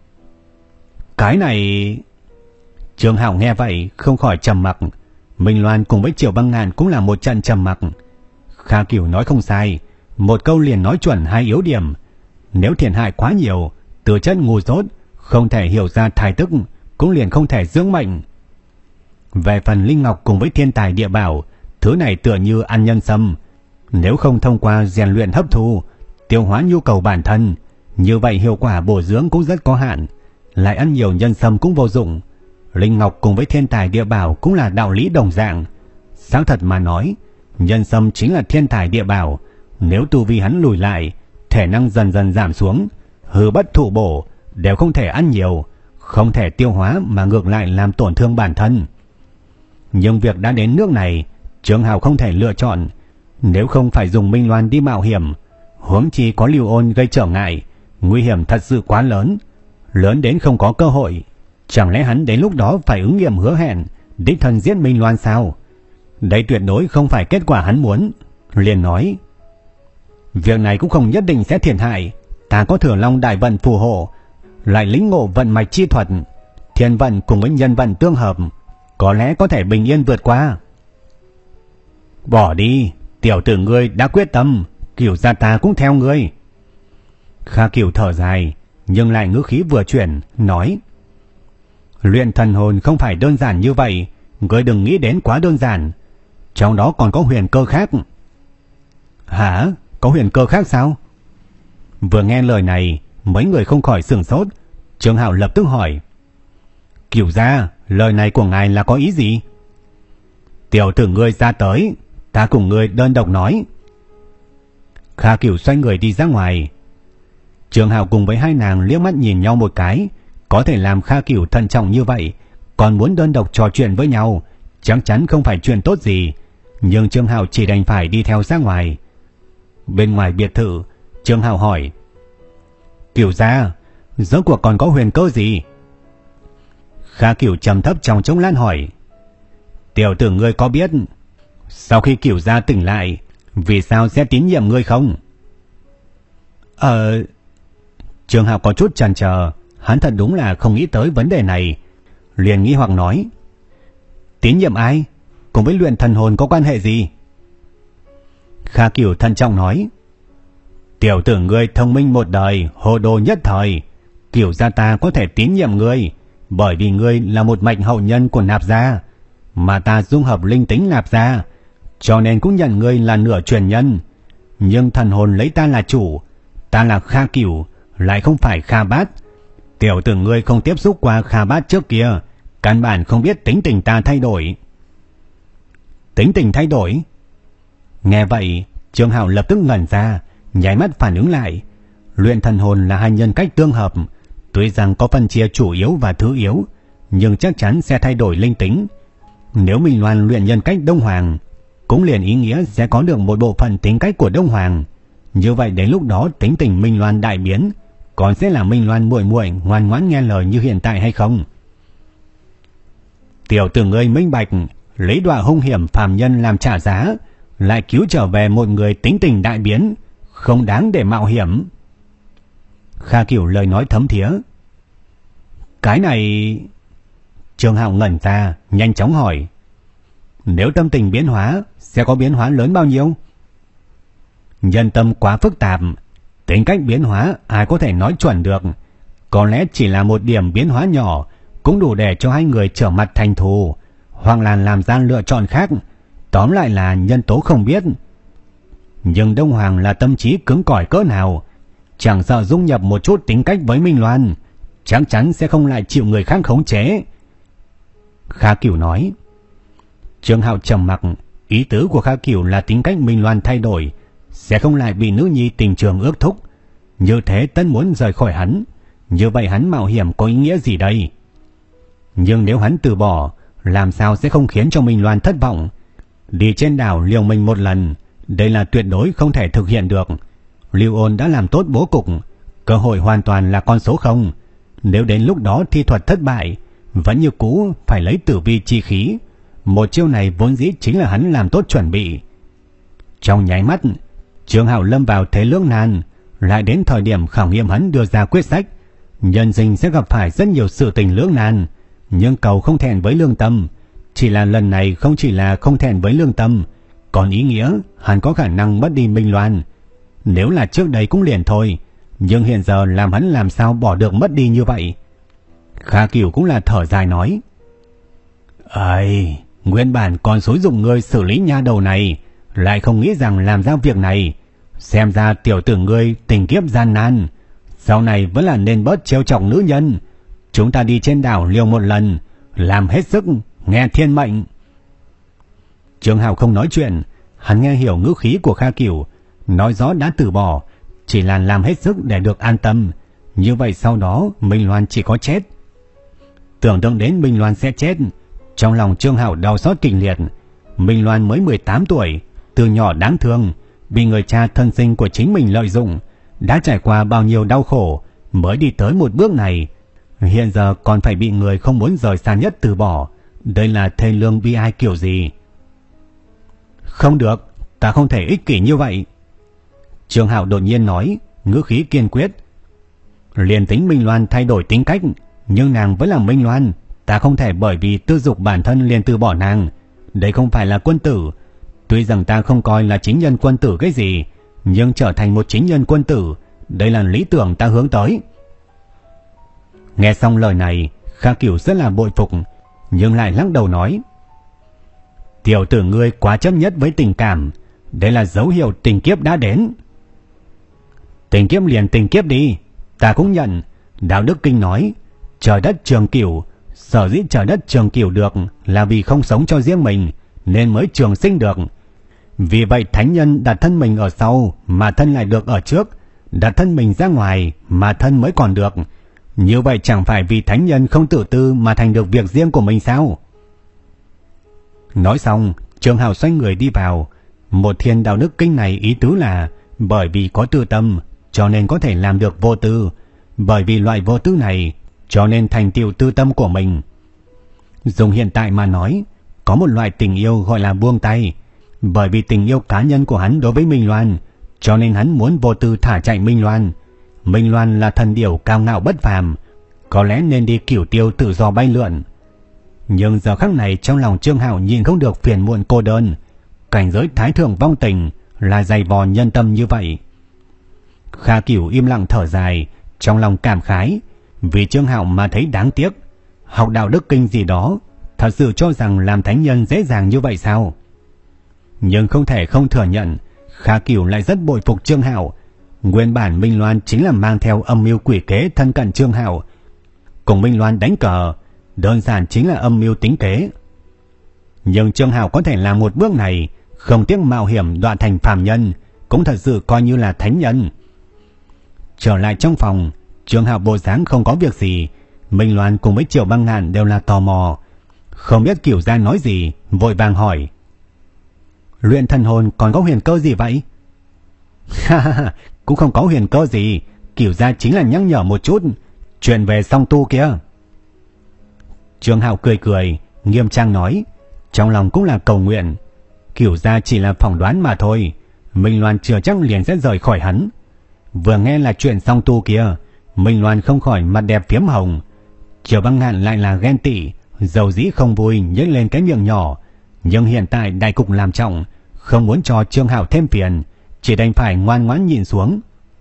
Cái này... Trương Hạo nghe vậy không khỏi trầm mặc, Minh Loan cùng với Triệu Băng Ngạn cũng là một trận trầm mặc. Kha Cửu nói không sai, một câu liền nói chuẩn hai yếu điểm. Nếu thiệt hại quá nhiều, tư chất ngu dốt, không thể hiểu ra thai tức, cũng liền không thể dưỡng mệnh. Về phần linh ngọc cùng với thiên tài địa bảo, thứ này tựa như ăn nhân sâm, nếu không thông qua rèn luyện hấp thu, tiêu hóa nhu cầu bản thân, như vậy hiệu quả bổ dưỡng cũng rất có hạn, lại ăn nhiều nhân sâm cũng vô dụng. Linh ngọc cùng với thiên tài địa bảo cũng là đạo lý đồng dạng. Xác thật mà nói, nhân sâm chính là thiên tài địa bảo, nếu tu vi hắn lùi lại, thể năng dần dần giảm xuống, hư bất thụ bổ, đều không thể ăn nhiều, không thể tiêu hóa mà ngược lại làm tổn thương bản thân. Nhưng việc đã đến nước này, Trương Hạo không thể lựa chọn, nếu không phải dùng Minh Loan đi mạo hiểm, huống chi có Lưu Ôn gây trở ngại, nguy hiểm thật sự quá lớn, lớn đến không có cơ hội. Chẳng lẽ hắn đến lúc đó phải ứng nghiệm hứa hẹn đích thân giết Minh Loan sao? Đây tuyệt đối không phải kết quả hắn muốn. Liền nói: việc này cũng không nhất định sẽ thiệt hại, ta có Thừa Long đại vận phù hộ, lại lĩnh ngộ vận mạch chi thuật, thiên vận cùng với nhân vận tương hợp, có lẽ có thể bình yên vượt qua. Bỏ đi, tiểu tử ngươi đã quyết tâm, Cửu gia ta cũng theo ngươi. Kha Cửu thở dài, nhưng lại ngữ khí vừa chuyển, nói: luyện thần hồn không phải đơn giản như vậy, ngươi đừng nghĩ đến quá đơn giản, trong đó còn có huyền cơ khác. Hả? Có huyền cơ khác sao? Vừa nghe lời này, mấy người không khỏi sửng sốt. Trương Hạo lập tức hỏi: Cửu gia, lời này của ngài là có ý gì? Tiểu tử ngươi ra tới, ta cùng ngươi đơn độc nói. Kha Cửu xoay người đi ra ngoài. Trường Hạo cùng với hai nàng liếc mắt nhìn nhau một cái, có thể làm Kha Cửu thận trọng như vậy, còn muốn đơn độc trò chuyện với nhau, chắc chắn không phải chuyện tốt gì. Nhưng Trương Hạo chỉ đành phải đi theo ra ngoài. Bên ngoài biệt thự, Trương Hạo hỏi: Cửu gia, rốt cuộc còn có huyền cơ gì? Kha Cửu trầm thấp trong chốc lát hỏi: Tiểu tử ngươi có biết sau khi Cửu gia tỉnh lại vì sao sẽ tín nhiệm ngươi không? Ờ... Trương Hạo có chút chần chờ, hắn thật đúng là không nghĩ tới vấn đề này, liền nghi hoặc nói: Tín nhiệm ai? Cùng với luyện thần hồn có quan hệ gì? Kha Cửu thận trọng nói: Tiểu tử ngươi thông minh một đời, hồ đồ nhất thời, Cửu gia ta có thể tín nhiệm ngươi, bởi vì ngươi là một mạch hậu nhân của Nạp gia, mà ta dung hợp linh tính Nạp gia, cho nên cũng nhận ngươi là nửa truyền nhân. Nhưng thần hồn lấy ta là chủ, ta là Kha Cửu, lại không phải Kha Bát. Tiểu tử ngươi không tiếp xúc qua Kha Bát trước kia, căn bản không biết tính tình ta thay đổi. Tính tình thay đổi? Nghe vậy, Trương Hạo lập tức ngẩn ra, nháy mắt phản ứng lại. Luyện thần hồn là hai nhân cách tương hợp, tuy rằng có phân chia chủ yếu và thứ yếu, nhưng chắc chắn sẽ thay đổi linh tính. Nếu Minh Loan luyện nhân cách Đông Hoàng, cũng liền ý nghĩa sẽ có được một bộ phận tính cách của Đông Hoàng. Như vậy đến lúc đó tính tình Minh Loan đại biến, còn sẽ là Minh Loan muội muội ngoan ngoãn nghe lời như hiện tại hay không? Tiểu tử ngươi minh bạch, lấy đọa hung hiểm phàm nhân làm trả giá, lại cứu trở về một người tính tình đại biến, không đáng để mạo hiểm. Kha Cửu lời nói thấm thía. Cái này... Trương Hạo ngẩn ra, nhanh chóng hỏi: Nếu tâm tình biến hóa, sẽ có biến hóa lớn bao nhiêu? Nhân tâm quá phức tạp, tính cách biến hóa ai có thể nói chuẩn được. Có lẽ chỉ là một điểm biến hóa nhỏ cũng đủ để cho hai người trở mặt thành thù, hoặc là làm ra lựa chọn khác. Tóm lại là nhân tố không biết. Nhưng Đông Hoàng là tâm trí cứng cỏi cỡ nào, chẳng sợ dung nhập một chút tính cách với Minh Loan, chắc chắn sẽ không lại chịu người khác khống chế. Kha Cửu nói. Trương Hạo trầm mặc, ý tứ của Kha Cửu là tính cách Minh Loan thay đổi, sẽ không lại bị nữ nhi tình trường ước thúc, như thế tất muốn rời khỏi hắn. Như vậy hắn mạo hiểm có ý nghĩa gì đây? Nhưng nếu hắn từ bỏ, làm sao sẽ không khiến cho Minh Loan thất vọng? Đi trên đảo liều mình một lần, đây là tuyệt đối không thể thực hiện được. Lưu Ôn đã làm tốt bố cục, cơ hội hoàn toàn là con số không. Nếu đến lúc đó thi thuật thất bại, vẫn như cũ phải lấy tử vi chi khí. Một chiêu này vốn dĩ chính là hắn làm tốt chuẩn bị. Trong nháy mắt, Trương Hạo lâm vào thế lưỡng nan, lại đến thời điểm khảo nghiệm hắn đưa ra quyết sách. Nhân sinh sẽ gặp phải rất nhiều sự tình lưỡng nan, nhưng cầu không thẹn với lương tâm. Chỉ là lần này không chỉ là không thẹn với lương tâm, còn ý nghĩa hắn có khả năng mất đi Minh Loan. Nếu là trước đây cũng liền thôi, nhưng hiện giờ làm hắn làm sao bỏ được mất đi như vậy? Kha Cửu cũng là thở dài nói: Ây, nguyên bản còn xúi dụng ngươi xử lý nha đầu này, lại không nghĩ rằng làm ra việc này. Xem ra tiểu tử ngươi tình kiếp gian nan, sau này vẫn là nên bớt trêu chọc nữ nhân. Chúng ta đi trên đảo liều một lần, làm hết sức, nghe thiên mệnh. Trương Hạo không nói chuyện, hắn nghe hiểu ngữ khí của Kha Cửu, nói rõ đã từ bỏ, chỉ là làm hết sức để được an tâm. Như vậy sau đó Minh Loan chỉ có chết. Tưởng tượng đến Minh Loan sẽ chết, trong lòng Trương Hạo đau xót kịch liệt. Minh Loan mới mười tám tuổi, từ nhỏ đáng thương, bị người cha thân sinh của chính mình lợi dụng, đã trải qua bao nhiêu đau khổ mới đi tới một bước này. Hiện giờ còn phải bị người không muốn rời xa nhất từ bỏ, đây là thê lương bi ai kiểu gì? Không được, ta không thể ích kỷ như vậy. Trương Hạo đột nhiên nói, ngữ khí kiên quyết. Liền tính Minh Loan thay đổi tính cách, nhưng nàng vẫn là Minh Loan, ta không thể bởi vì tư dục bản thân liền từ bỏ nàng. Đây không phải là quân tử. Tuy rằng ta không coi là chính nhân quân tử cái gì, nhưng trở thành một chính nhân quân tử, đây là lý tưởng ta hướng tới. Nghe xong lời này, Kha Cửu rất là bội phục, nhưng lại lắc đầu nói: Tiểu tử ngươi quá chấp nhất với tình cảm, đây là dấu hiệu tình kiếp đã đến. Tình kiếp liền tình kiếp đi, ta cũng nhận. Đạo Đức Kinh nói, trời đất trường cửu, sở dĩ trời đất trường cửu được là vì không sống cho riêng mình, nên mới trường sinh được. Vì vậy thánh nhân đặt thân mình ở sau mà thân lại được ở trước, đặt thân mình ra ngoài mà thân mới còn được. Như vậy chẳng phải vì thánh nhân không tự tư mà thành được việc riêng của mình sao? Nói xong, Trương Hào xoay người đi vào. Một thiên đạo đức kinh này ý tứ là bởi vì có tư tâm cho nên có thể làm được vô tư, bởi vì loại vô tư này cho nên thành tựu tư tâm của mình. Dùng hiện tại mà nói, có một loại tình yêu gọi là buông tay. Bởi vì tình yêu cá nhân của hắn đối với Minh Loan, cho nên hắn muốn vô tư thả chạy Minh Loan. Minh Loan là thần điểu cao ngạo bất phàm, có lẽ nên đi cửu tiêu tự do bay lượn. Nhưng giờ khắc này trong lòng Trương Hạo nhìn không được phiền muộn cô đơn. Cảnh giới thái thượng vong tình là dày vò nhân tâm như vậy. Kha Cửu im lặng thở dài, trong lòng cảm khái, vì Trương Hạo mà thấy đáng tiếc. Học đạo đức kinh gì đó, thật sự cho rằng làm thánh nhân dễ dàng như vậy sao? Nhưng không thể không thừa nhận, Kha Cửu lại rất bội phục Trương Hạo. Nguyên bản Minh Loan chính là mang theo âm mưu quỷ kế thân cận Trương Hạo, cùng Minh Loan đánh cờ, đơn giản chính là âm mưu tính kế. Nhưng Trương Hạo có thể làm một bước này, không tiếc mạo hiểm đọa thành phàm nhân, cũng thật sự coi như là thánh nhân. Trở lại trong phòng, Trương Hạo bộ dáng không có việc gì. Minh Loan cùng với Triệu Băng Ngạn đều là tò mò, không biết Cửu gia nói gì, vội vàng hỏi: luyện thần hồn còn có huyền cơ gì vậy? Ha ha ha, cũng không có huyền cơ gì, Cửu gia chính là nhắc nhở một chút, chuyện về song tu kia. Trương Hạo cười cười, nghiêm trang nói, trong lòng cũng là cầu nguyện. Cửu gia chỉ là phỏng đoán mà thôi, Minh Loan chưa chắc liền sẽ rời khỏi hắn. Vừa nghe là chuyện song tu kia, Minh Loan không khỏi mặt đẹp phiếm hồng. Triệu Băng Ngạn lại là ghen tị, dầu dĩ không vui nhếch lên cái miệng nhỏ. Nhưng hiện tại đại cục làm trọng, không muốn cho Trương Hạo thêm phiền, chỉ đành phải ngoan ngoãn nhìn xuống.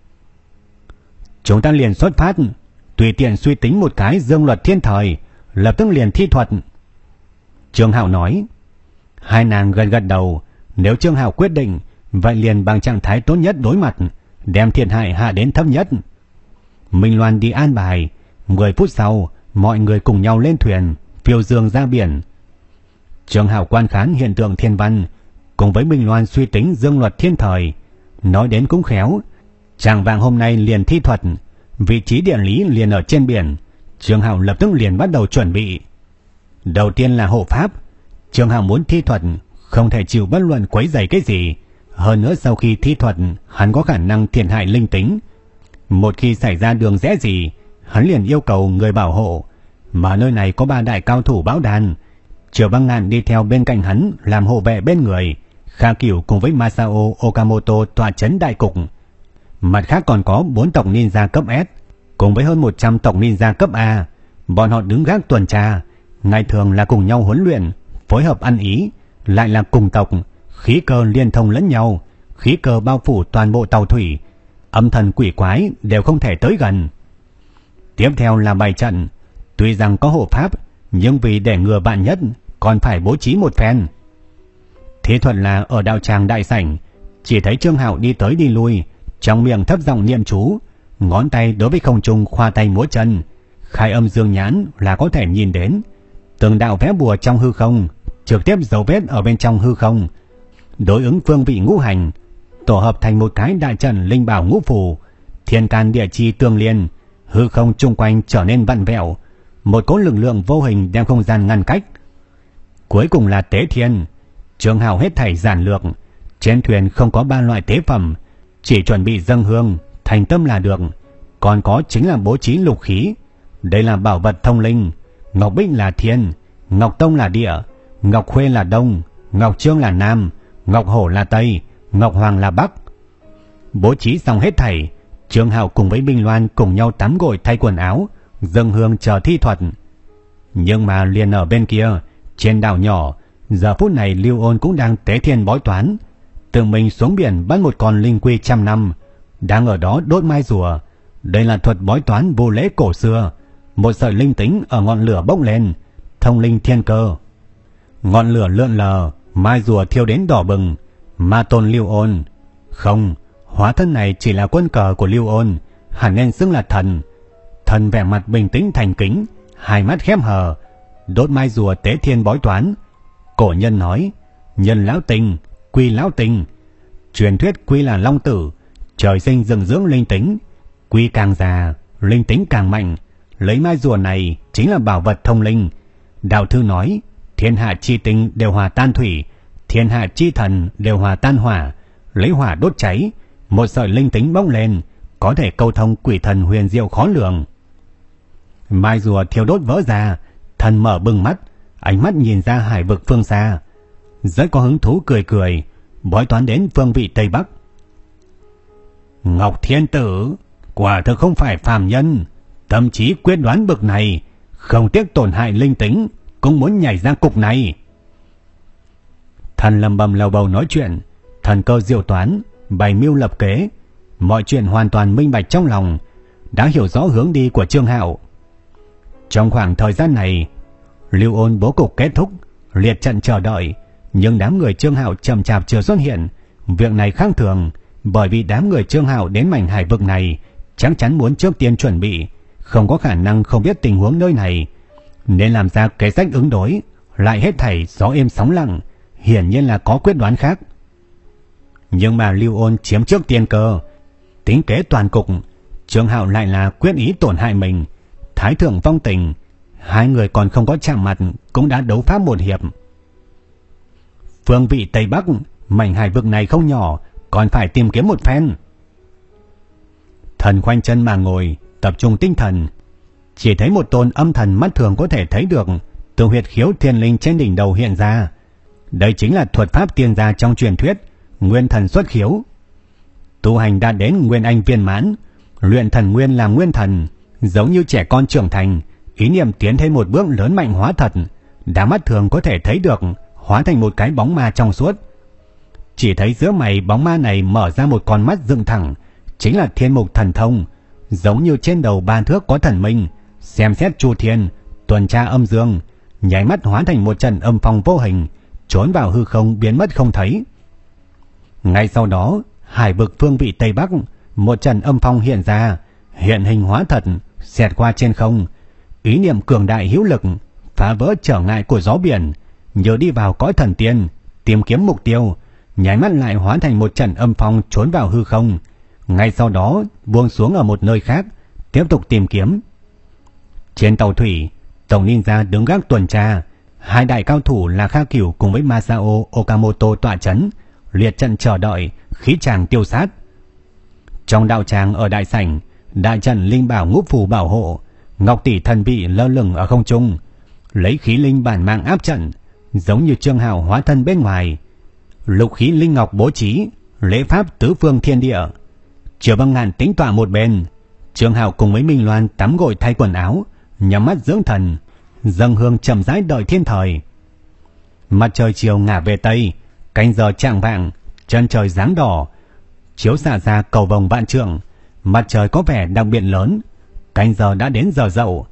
Chúng ta liền xuất phát, tùy tiện suy tính một cái dương luật thiên thời, lập tức liền thi thuật. Trương Hạo nói. Hai nàng gật gật đầu, nếu Trương Hạo quyết định, vậy liền bằng trạng thái tốt nhất đối mặt, đem thiệt hại hạ đến thấp nhất. Minh Loan đi an bài, mười phút sau, mọi người cùng nhau lên thuyền, phiêu dương ra biển. Trương Hạo quan khán hiện tượng thiên văn, cùng với Minh Loan suy tính dương luật thiên thời. Nói đến cũng khéo, chàng vàng hôm nay liền thi thuật, vị trí địa lý liền ở trên biển. Trương Hạo lập tức liền bắt đầu chuẩn bị. Đầu tiên là hộ pháp. Trương Hạo muốn thi thuật, không thể chịu bất luận quấy rầy cái gì. Hơn nữa sau khi thi thuật, hắn có khả năng thiệt hại linh tính. Một khi xảy ra đường rẽ gì, hắn liền yêu cầu người bảo hộ. Mà nơi này có ba đại cao thủ báo đàn. Triệu Băng Ngạn đi theo bên cạnh hắn làm hộ vệ bên người. Kha Cửu cùng với Masao Okamoto tọa chấn đại cục. Mặt khác còn có bốn tộc ninja cấp S cùng với hơn một trăm tộc ninja cấp A. Bọn họ đứng gác tuần tra, ngày thường là cùng nhau huấn luyện, phối hợp ăn ý, lại là cùng tộc, khí cơ liên thông lẫn nhau, khí cơ bao phủ toàn bộ tàu thủy, âm thần quỷ quái đều không thể tới gần. Tiếp theo là bày trận, tuy rằng có hộ pháp, nhưng vì để ngừa vạn nhất, còn phải bố trí một phen. Thế thuật là ở đạo tràng đại sảnh, chỉ thấy Trương Hạo đi tới đi lui, trong miệng thấp giọng niệm chú, ngón tay đối với không trung khoa tay múa chân, khai âm dương nhãn là có thể nhìn đến từng đạo vẽ bùa trong hư không, trực tiếp dấu vết ở bên trong hư không, đối ứng phương vị ngũ hành, tổ hợp thành một cái đại trận linh bảo ngũ phù, thiên can địa chi tương liên, hư không chung quanh trở nên vặn vẹo, một cỗ lực lượng vô hình đem không gian ngăn cách. Cuối cùng là tế thiên. Trương Hạo hết thảy giản lược, trên thuyền không có ba loại tế phẩm, chỉ chuẩn bị dâng hương, thành tâm là được. Còn có chính là bố trí lục khí, đây là bảo vật thông linh. Ngọc bích là thiên, ngọc tông là địa, ngọc khuê là đông, ngọc trương là nam, ngọc hổ là tây, ngọc hoàng là bắc. Bố trí xong hết thảy, Trương Hạo cùng với Minh Loan cùng nhau tắm gội thay quần áo, dâng hương chờ thi thuật. Nhưng mà liền ở bên kia, trên đảo nhỏ, giờ phút này Lưu Ôn cũng đang tế thiên bói toán, tự mình xuống biển bắt một con linh quy trăm năm, đang ở đó đốt mai rùa. Đây là thuật bói toán vô lễ cổ xưa, một sợi linh tính ở ngọn lửa bốc lên, thông linh thiên cơ. Ngọn lửa lượn lờ, mai rùa thiêu đến đỏ bừng. Ma tôn Lưu Ôn, không, hóa thân này chỉ là quân cờ của Lưu Ôn, hẳn nên xưng là thần. Thần vẻ mặt bình tĩnh thành kính, hai mắt khép hờ, đốt mai rùa tế thiên bói toán. Cổ nhân nói, nhân lão tình, quy lão tình. Truyền thuyết quy là long tử, trời sinh dựng dưỡng linh tính, quy càng già, linh tính càng mạnh. Lấy mai rùa này chính là bảo vật thông linh. Đạo thư nói, thiên hạ chi tinh đều hòa tan thủy, thiên hạ chi thần đều hòa tan hỏa. Lấy hỏa đốt cháy, một sợi linh tính bốc lên, có thể câu thông quỷ thần huyền diệu khó lường. Mai rùa thiêu đốt vỡ ra, thần mở bừng mắt, ánh mắt nhìn ra hải vực phương xa, rất có hứng thú cười cười, bói toán đến phương vị Tây Bắc. Ngọc Thiên Tử quả thực không phải phàm nhân, tâm trí quyết đoán bực này, không tiếc tổn hại linh tính cũng muốn nhảy ra cục này. Thần lầm bầm lầu bầu nói chuyện, thần cơ diệu toán, bày mưu lập kế, mọi chuyện hoàn toàn minh bạch trong lòng, đã hiểu rõ hướng đi của Trương Hạo. Trong khoảng thời gian này, Lưu Ôn bố cục kết thúc, liệt trận chờ đợi, nhưng đám người Trương Hạo chậm chạp chưa xuất hiện. Việc này khác thường, bởi vì đám người Trương Hạo đến mảnh hải vực này chắc chắn muốn trước tiên chuẩn bị, không có khả năng không biết tình huống nơi này, nên làm ra kế sách ứng đối, lại hết thảy gió êm sóng lặng, hiển nhiên là có quyết đoán khác. Nhưng mà Lưu Ôn chiếm trước tiên cơ, tính kế toàn cục, Trương Hạo lại là quyết ý tổn hại mình. Thái thượng vong tình, hai người còn không có chạm mặt cũng đã đấu pháp một hiệp. Phương vị Tây Bắc, mảnh hải vực này không nhỏ, còn phải tìm kiếm một phen. Thần khoanh chân mà ngồi, tập trung tinh thần, chỉ thấy một tôn âm thần mắt thường có thể thấy được từ huyệt khiếu thiên linh trên đỉnh đầu hiện ra. Đây chính là thuật pháp tiên gia trong truyền thuyết, nguyên thần xuất khiếu. Tu hành đã đến nguyên anh viên mãn, luyện thần nguyên làm nguyên thần, giống như trẻ con trưởng thành, ý niệm tiến thêm một bước lớn mạnh hóa thật, đã mắt thường có thể thấy được, hóa thành một cái bóng ma trong suốt. Chỉ thấy giữa mày bóng ma này mở ra một con mắt dựng thẳng, chính là thiên mục thần thông, giống như trên đầu ba thước có thần minh, xem xét chu thiên, tuần tra âm dương, nháy mắt hóa thành một trận âm phong vô hình, trốn vào hư không biến mất không thấy. Ngay sau đó, hải vực phương vị Tây Bắc, một trận âm phong hiện ra, hiện hình hóa thật, xẹt qua trên không, ý niệm cường đại hữu lực, phá vỡ trở ngại của gió biển, nhớ đi vào cõi thần tiên, tìm kiếm mục tiêu, nháy mắt lại hóa thành một trận âm phong trốn vào hư không. Ngay sau đó buông xuống ở một nơi khác, tiếp tục tìm kiếm. Trên tàu thủy, tổng ninja đứng gác tuần tra, hai đại cao thủ là Kha Cửu cùng với Masao Okamoto tọa chấn, liệt trận chờ đợi, khí tràng tiêu sát. Trong đạo tràng ở đại sảnh, đại trận linh bảo ngũ phù bảo hộ, ngọc tỷ thần vị lơ lửng ở không trung, lấy khí linh bản mạng áp trận, giống như Trương Hạo hóa thân bên ngoài. Lục khí linh ngọc bố trí, lễ pháp tứ phương thiên địa. Triệu Băng Ngạn tĩnh tọa một bên, Trương Hạo cùng với Minh Loan tắm gội thay quần áo, nhắm mắt dưỡng thần, dâng hương chậm rãi đợi thiên thời. Mặt trời chiều ngả về tây, canh giờ chạng vạng, chân trời dáng đỏ, chiếu xạ ra cầu vồng vạn trượng, mặt trời có vẻ đặc biệt lớn. Canh giờ đã đến giờ dậu.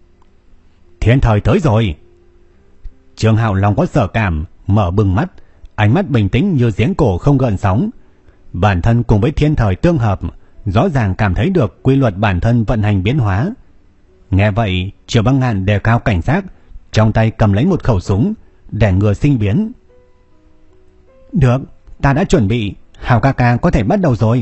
Thiên thời tới rồi. Trương Hạo lòng có sở cảm, mở bừng mắt, ánh mắt bình tĩnh như giếng cổ không gợn sóng. Bản thân cùng với thiên thời tương hợp, rõ ràng cảm thấy được quy luật bản thân vận hành biến hóa. Nghe vậy, Triệu Băng Ngạn đề cao cảnh giác, trong tay cầm lấy một khẩu súng để ngừa sinh biến. Được, ta đã chuẩn bị, Hạo ca ca có thể bắt đầu rồi.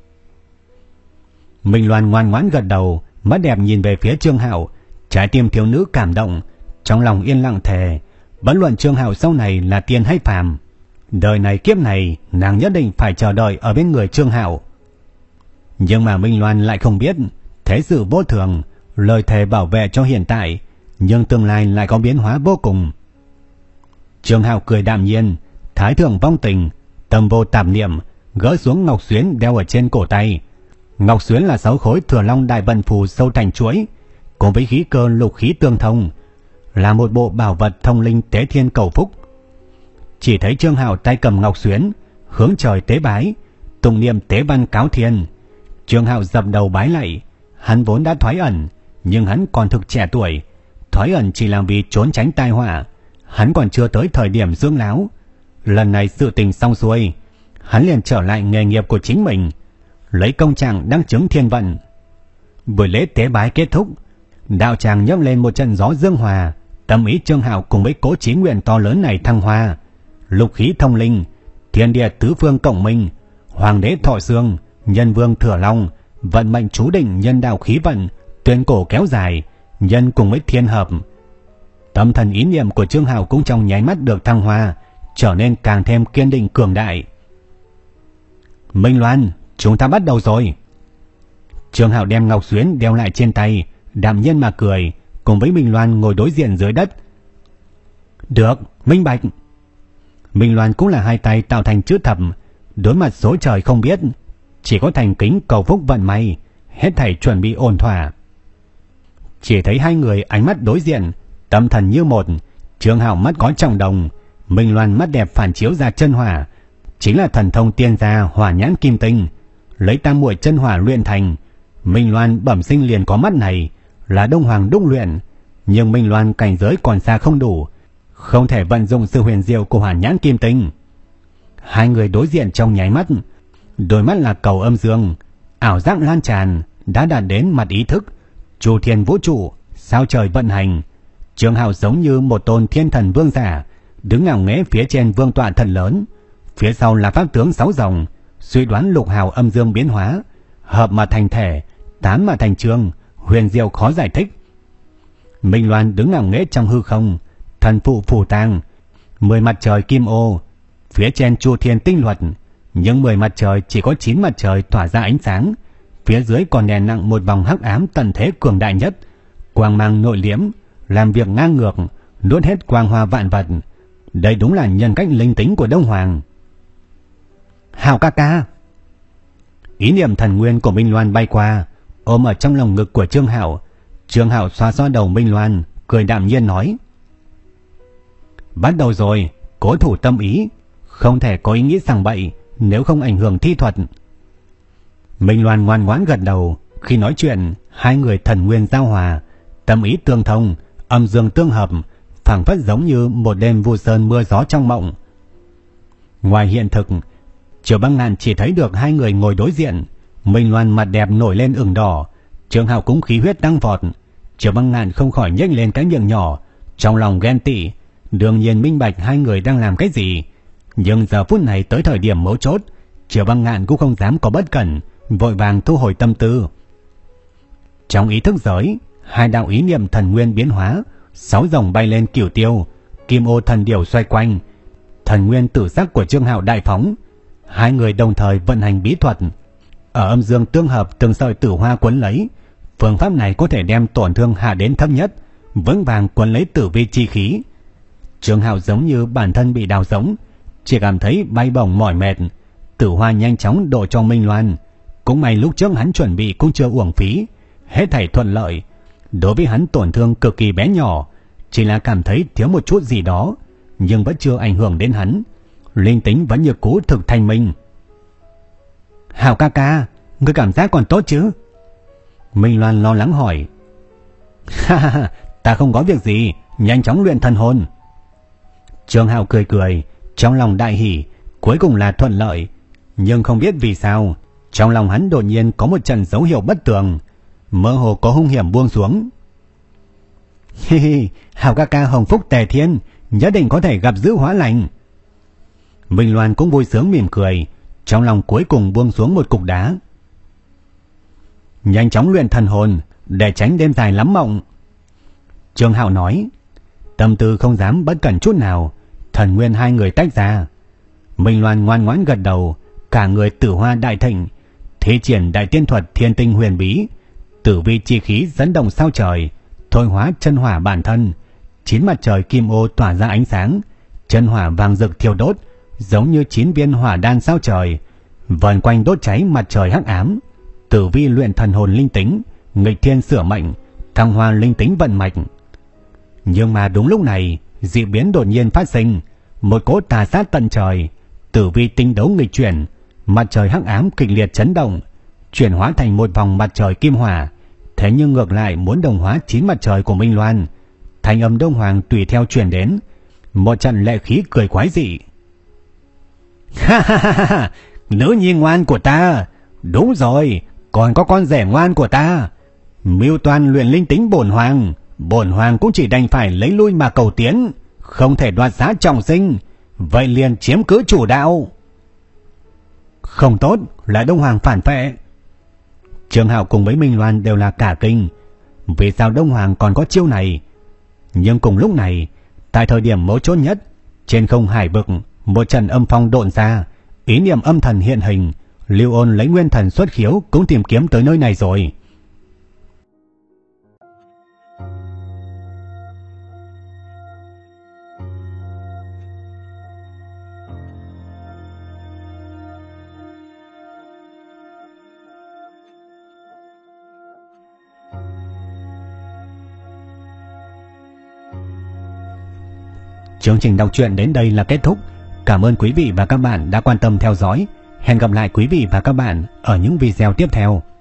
Minh Loan ngoan ngoãn gật đầu, mắt đẹp nhìn về phía Trương Hạo, trái tim thiếu nữ cảm động, trong lòng yên lặng thề, bất luận Trương Hạo sau này là tiên hay phàm, đời này kiếp này nàng nhất định phải chờ đợi ở bên người Trương Hạo. Nhưng mà Minh Loan lại không biết, thế sự vô thường, lời thề bảo vệ cho hiện tại, nhưng tương lai lại có biến hóa vô cùng. Trương Hạo cười đạm nhiên, thái thượng vong tình, tâm vô tạp niệm, gỡ xuống ngọc xuyến đeo ở trên cổ tay. Ngọc xuyến là sáu khối thừa long đại vận phù sâu thành chuỗi, cùng với khí cơ lục khí tương thông, là một bộ bảo vật thông linh tế thiên cầu phúc. Chỉ thấy Trương Hạo tay cầm ngọc xuyến, hướng trời tế bái, tụng niệm tế văn cáo thiên. Trương Hạo dập đầu bái lạy. Hắn vốn đã thoái ẩn, nhưng hắn còn thực trẻ tuổi, thoái ẩn chỉ là vì trốn tránh tai họa, hắn còn chưa tới thời điểm dưỡng lão. Lần này sự tình xong xuôi, hắn liền trở lại nghề nghiệp của chính mình, lấy công trạng đăng chứng thiên vận. Buổi lễ tế bái kết thúc, đạo tràng nhấc lên một trận gió dương hòa, tâm ý Trương Hạo cùng với cố chí nguyện to lớn này thăng hoa. lục khí thông linh, thiên địa tứ phương cộng minh, hoàng đế thọ xương, nhân vương thừa long, vận mệnh chú định nhân đạo khí vận, tuyên cổ kéo dài, nhân cùng với thiên hợp. Tâm thần ý niệm của Trương Hạo cũng trong nháy mắt được thăng hoa, trở nên càng thêm kiên định cường đại. Minh Loan, chúng ta bắt đầu rồi. Trương Hạo đem ngọc xuyến đeo lại trên tay, đạm nhiên mà cười, cùng với Minh Loan ngồi đối diện dưới đất. Được, minh bạch. Minh Loan cũng là hai tay tạo thành chữ thập, đối mặt số trời không biết, chỉ có thành kính cầu phúc vận may, hết thảy chuẩn bị ổn thỏa. Chỉ thấy hai người ánh mắt đối diện, tâm thần như một. Trương Hạo mắt có trọng đồng, Minh Loan mắt đẹp phản chiếu ra chân hỏa, chính là thần thông tiên gia hỏa nhãn kim tinh, lấy tam muội chân hỏa luyện thành. Minh Loan bẩm sinh liền có mắt này, là Đông Hoàng đúc luyện, nhưng Minh Loan cảnh giới còn xa không đủ, không thể vận dụng sự huyền diệu của hỏa nhãn kim tinh. Hai người đối diện trong nháy mắt, đôi mắt là cầu âm dương, ảo giác lan tràn, đã đạt đến mặt ý thức, chu thiên vũ trụ, sao trời vận hành. Trương Hạo giống như một tôn thiên thần vương giả, đứng ngạo nghễ phía trên vương tọa thần lớn, phía sau là pháp tướng sáu dòng, suy đoán lục hào âm dương biến hóa, hợp mà thành thể, tán mà thành chương, huyền diệu khó giải thích. Minh Loan đứng ngạo nghễ trong hư không, thần phụ phù tang, mười mặt trời kim ô, phía trên chu thiên tinh luật, nhưng mười mặt trời chỉ có chín mặt trời tỏa ra ánh sáng, phía dưới còn đè nặng một vòng hắc ám tận thế cường đại nhất, quang mang nội liễm, làm việc ngang ngược, nuốt hết quang hoa vạn vật. Đây đúng là nhân cách linh tính của Đông Hoàng. Hạo ca ca. Ý niệm thần nguyên của Minh Loan bay qua, ôm ở trong lòng ngực của Trương Hạo. Trương Hạo xoa xoa đầu Minh Loan, cười đạm nhiên nói: Bắt đầu rồi, cố thủ tâm ý, không thể có ý nghĩ sằng bậy, nếu không ảnh hưởng thi thuật. Minh Loan ngoan ngoãn gật đầu. Khi nói chuyện, hai người thần nguyên giao hòa, tâm ý tương thông, âm dương tương hợp, phảng phất giống như một đêm vu sơn mưa gió trong mộng. Ngoài hiện thực, Triệu Băng Ngạn chỉ thấy được hai người ngồi đối diện. Minh Loan mặt đẹp nổi lên ửng đỏ, Trương Hạo cũng khí huyết tăng vọt. Triệu Băng Ngạn không khỏi nhếch lên cái miệng nhỏ, trong lòng ghen tị. Đương nhiên minh bạch hai người đang làm cái gì, nhưng giờ phút này tới thời điểm mấu chốt, Triệu Băng Ngạn cũng không dám có bất cẩn, vội vàng thu hồi tâm tư. Trong ý thức giới, hai đạo ý niệm thần nguyên biến hóa, sáu dòng bay lên cửu tiêu, kim ô thần điểu xoay quanh, thần nguyên tử sắc của Trương Hạo đại phóng. Hai người đồng thời vận hành bí thuật, ở âm dương tương hợp, từng sợi tử hoa quấn lấy. Phương pháp này có thể đem tổn thương hạ đến thấp nhất, vững vàng quấn lấy tử vi chi khí. Trương Hạo giống như bản thân bị đào giống, chỉ cảm thấy bay bổng mỏi mệt. Tử hoa nhanh chóng đổ cho Minh Loan, cũng may lúc trước hắn chuẩn bị cũng chưa uổng phí, hết thảy thuận lợi. Đối với hắn tổn thương cực kỳ bé nhỏ, chỉ là cảm thấy thiếu một chút gì đó, nhưng vẫn chưa ảnh hưởng đến hắn, linh tính vẫn như cũ thực thanh minh. Hạo ca ca, ngươi cảm giác còn tốt chứ? Minh Loan lo lắng hỏi. Ha ha ha, ta không có việc gì, nhanh chóng luyện thần hồn. Trương Hạo cười cười, trong lòng đại hỉ, cuối cùng là thuận lợi. Nhưng không biết vì sao, trong lòng hắn đột nhiên có một trận dấu hiệu bất tường, mơ hồ có hung hiểm buông xuống. Hi hi, Hạo ca ca hồng phúc tề thiên, nhất định có thể gặp dữ hóa lành. Minh Loan cũng vui sướng mỉm cười, trong lòng cuối cùng buông xuống một cục đá. Nhanh chóng luyện thần hồn, để tránh đêm dài lắm mộng. Trương Hạo nói, tâm tư không dám bất cẩn chút nào. Thần nguyên hai người tách ra. Minh Loan ngoan ngoãn gật đầu, cả người tử hoa đại thịnh, thi triển đại tiên thuật thiên tinh huyền bí, tử vi chi khí dẫn động sao trời, thôi hóa chân hỏa bản thân. Chín mặt trời kim ô tỏa ra ánh sáng, chân hỏa vàng rực thiêu đốt, giống như chín viên hỏa đan sao trời, vần quanh đốt cháy mặt trời hắc ám. Tử vi luyện thần hồn linh tính, nghịch thiên sửa mệnh, thăng hoa linh tính vận mạch. Nhưng mà đúng lúc này, dị biến đột nhiên phát sinh, một cỗ tà sát tận trời, tử vi tinh đấu nghịch chuyển, mặt trời hắc ám kịch liệt chấn động, chuyển hóa thành một vòng mặt trời kim hỏa. Thế nhưng ngược lại muốn đồng hóa chín mặt trời của Minh Loan. Thanh âm Đông Hoàng tùy theo truyền đến, một trận lệ khí cười quái dị. Ha ha ha ha, nữ nhi ngoan của ta, đúng rồi, còn có con rể ngoan của ta. Mưu toan luyện linh tính bổn hoàng, bổn hoàng cũng chỉ đành phải lấy lui mà cầu tiến, không thể đoạt xá trọng sinh. vậy liền chiếm cứ chủ đạo. Không tốt, là Đông Hoàng phản phệ. Trương Hạo cùng với Minh Loan đều là cả kinh. Vì sao Đông Hoàng còn có chiêu này? Nhưng cùng lúc này, tại thời điểm mấu chốt nhất, trên không hải vực, một trận âm phong độn ra, ý niệm âm thần hiện hình, Lưu Ôn lấy nguyên thần xuất khiếu cũng tìm kiếm tới nơi này rồi. Chương trình đọc truyện đến đây là kết thúc. Cảm ơn quý vị và các bạn đã quan tâm theo dõi. Hẹn gặp lại quý vị và các bạn ở những video tiếp theo.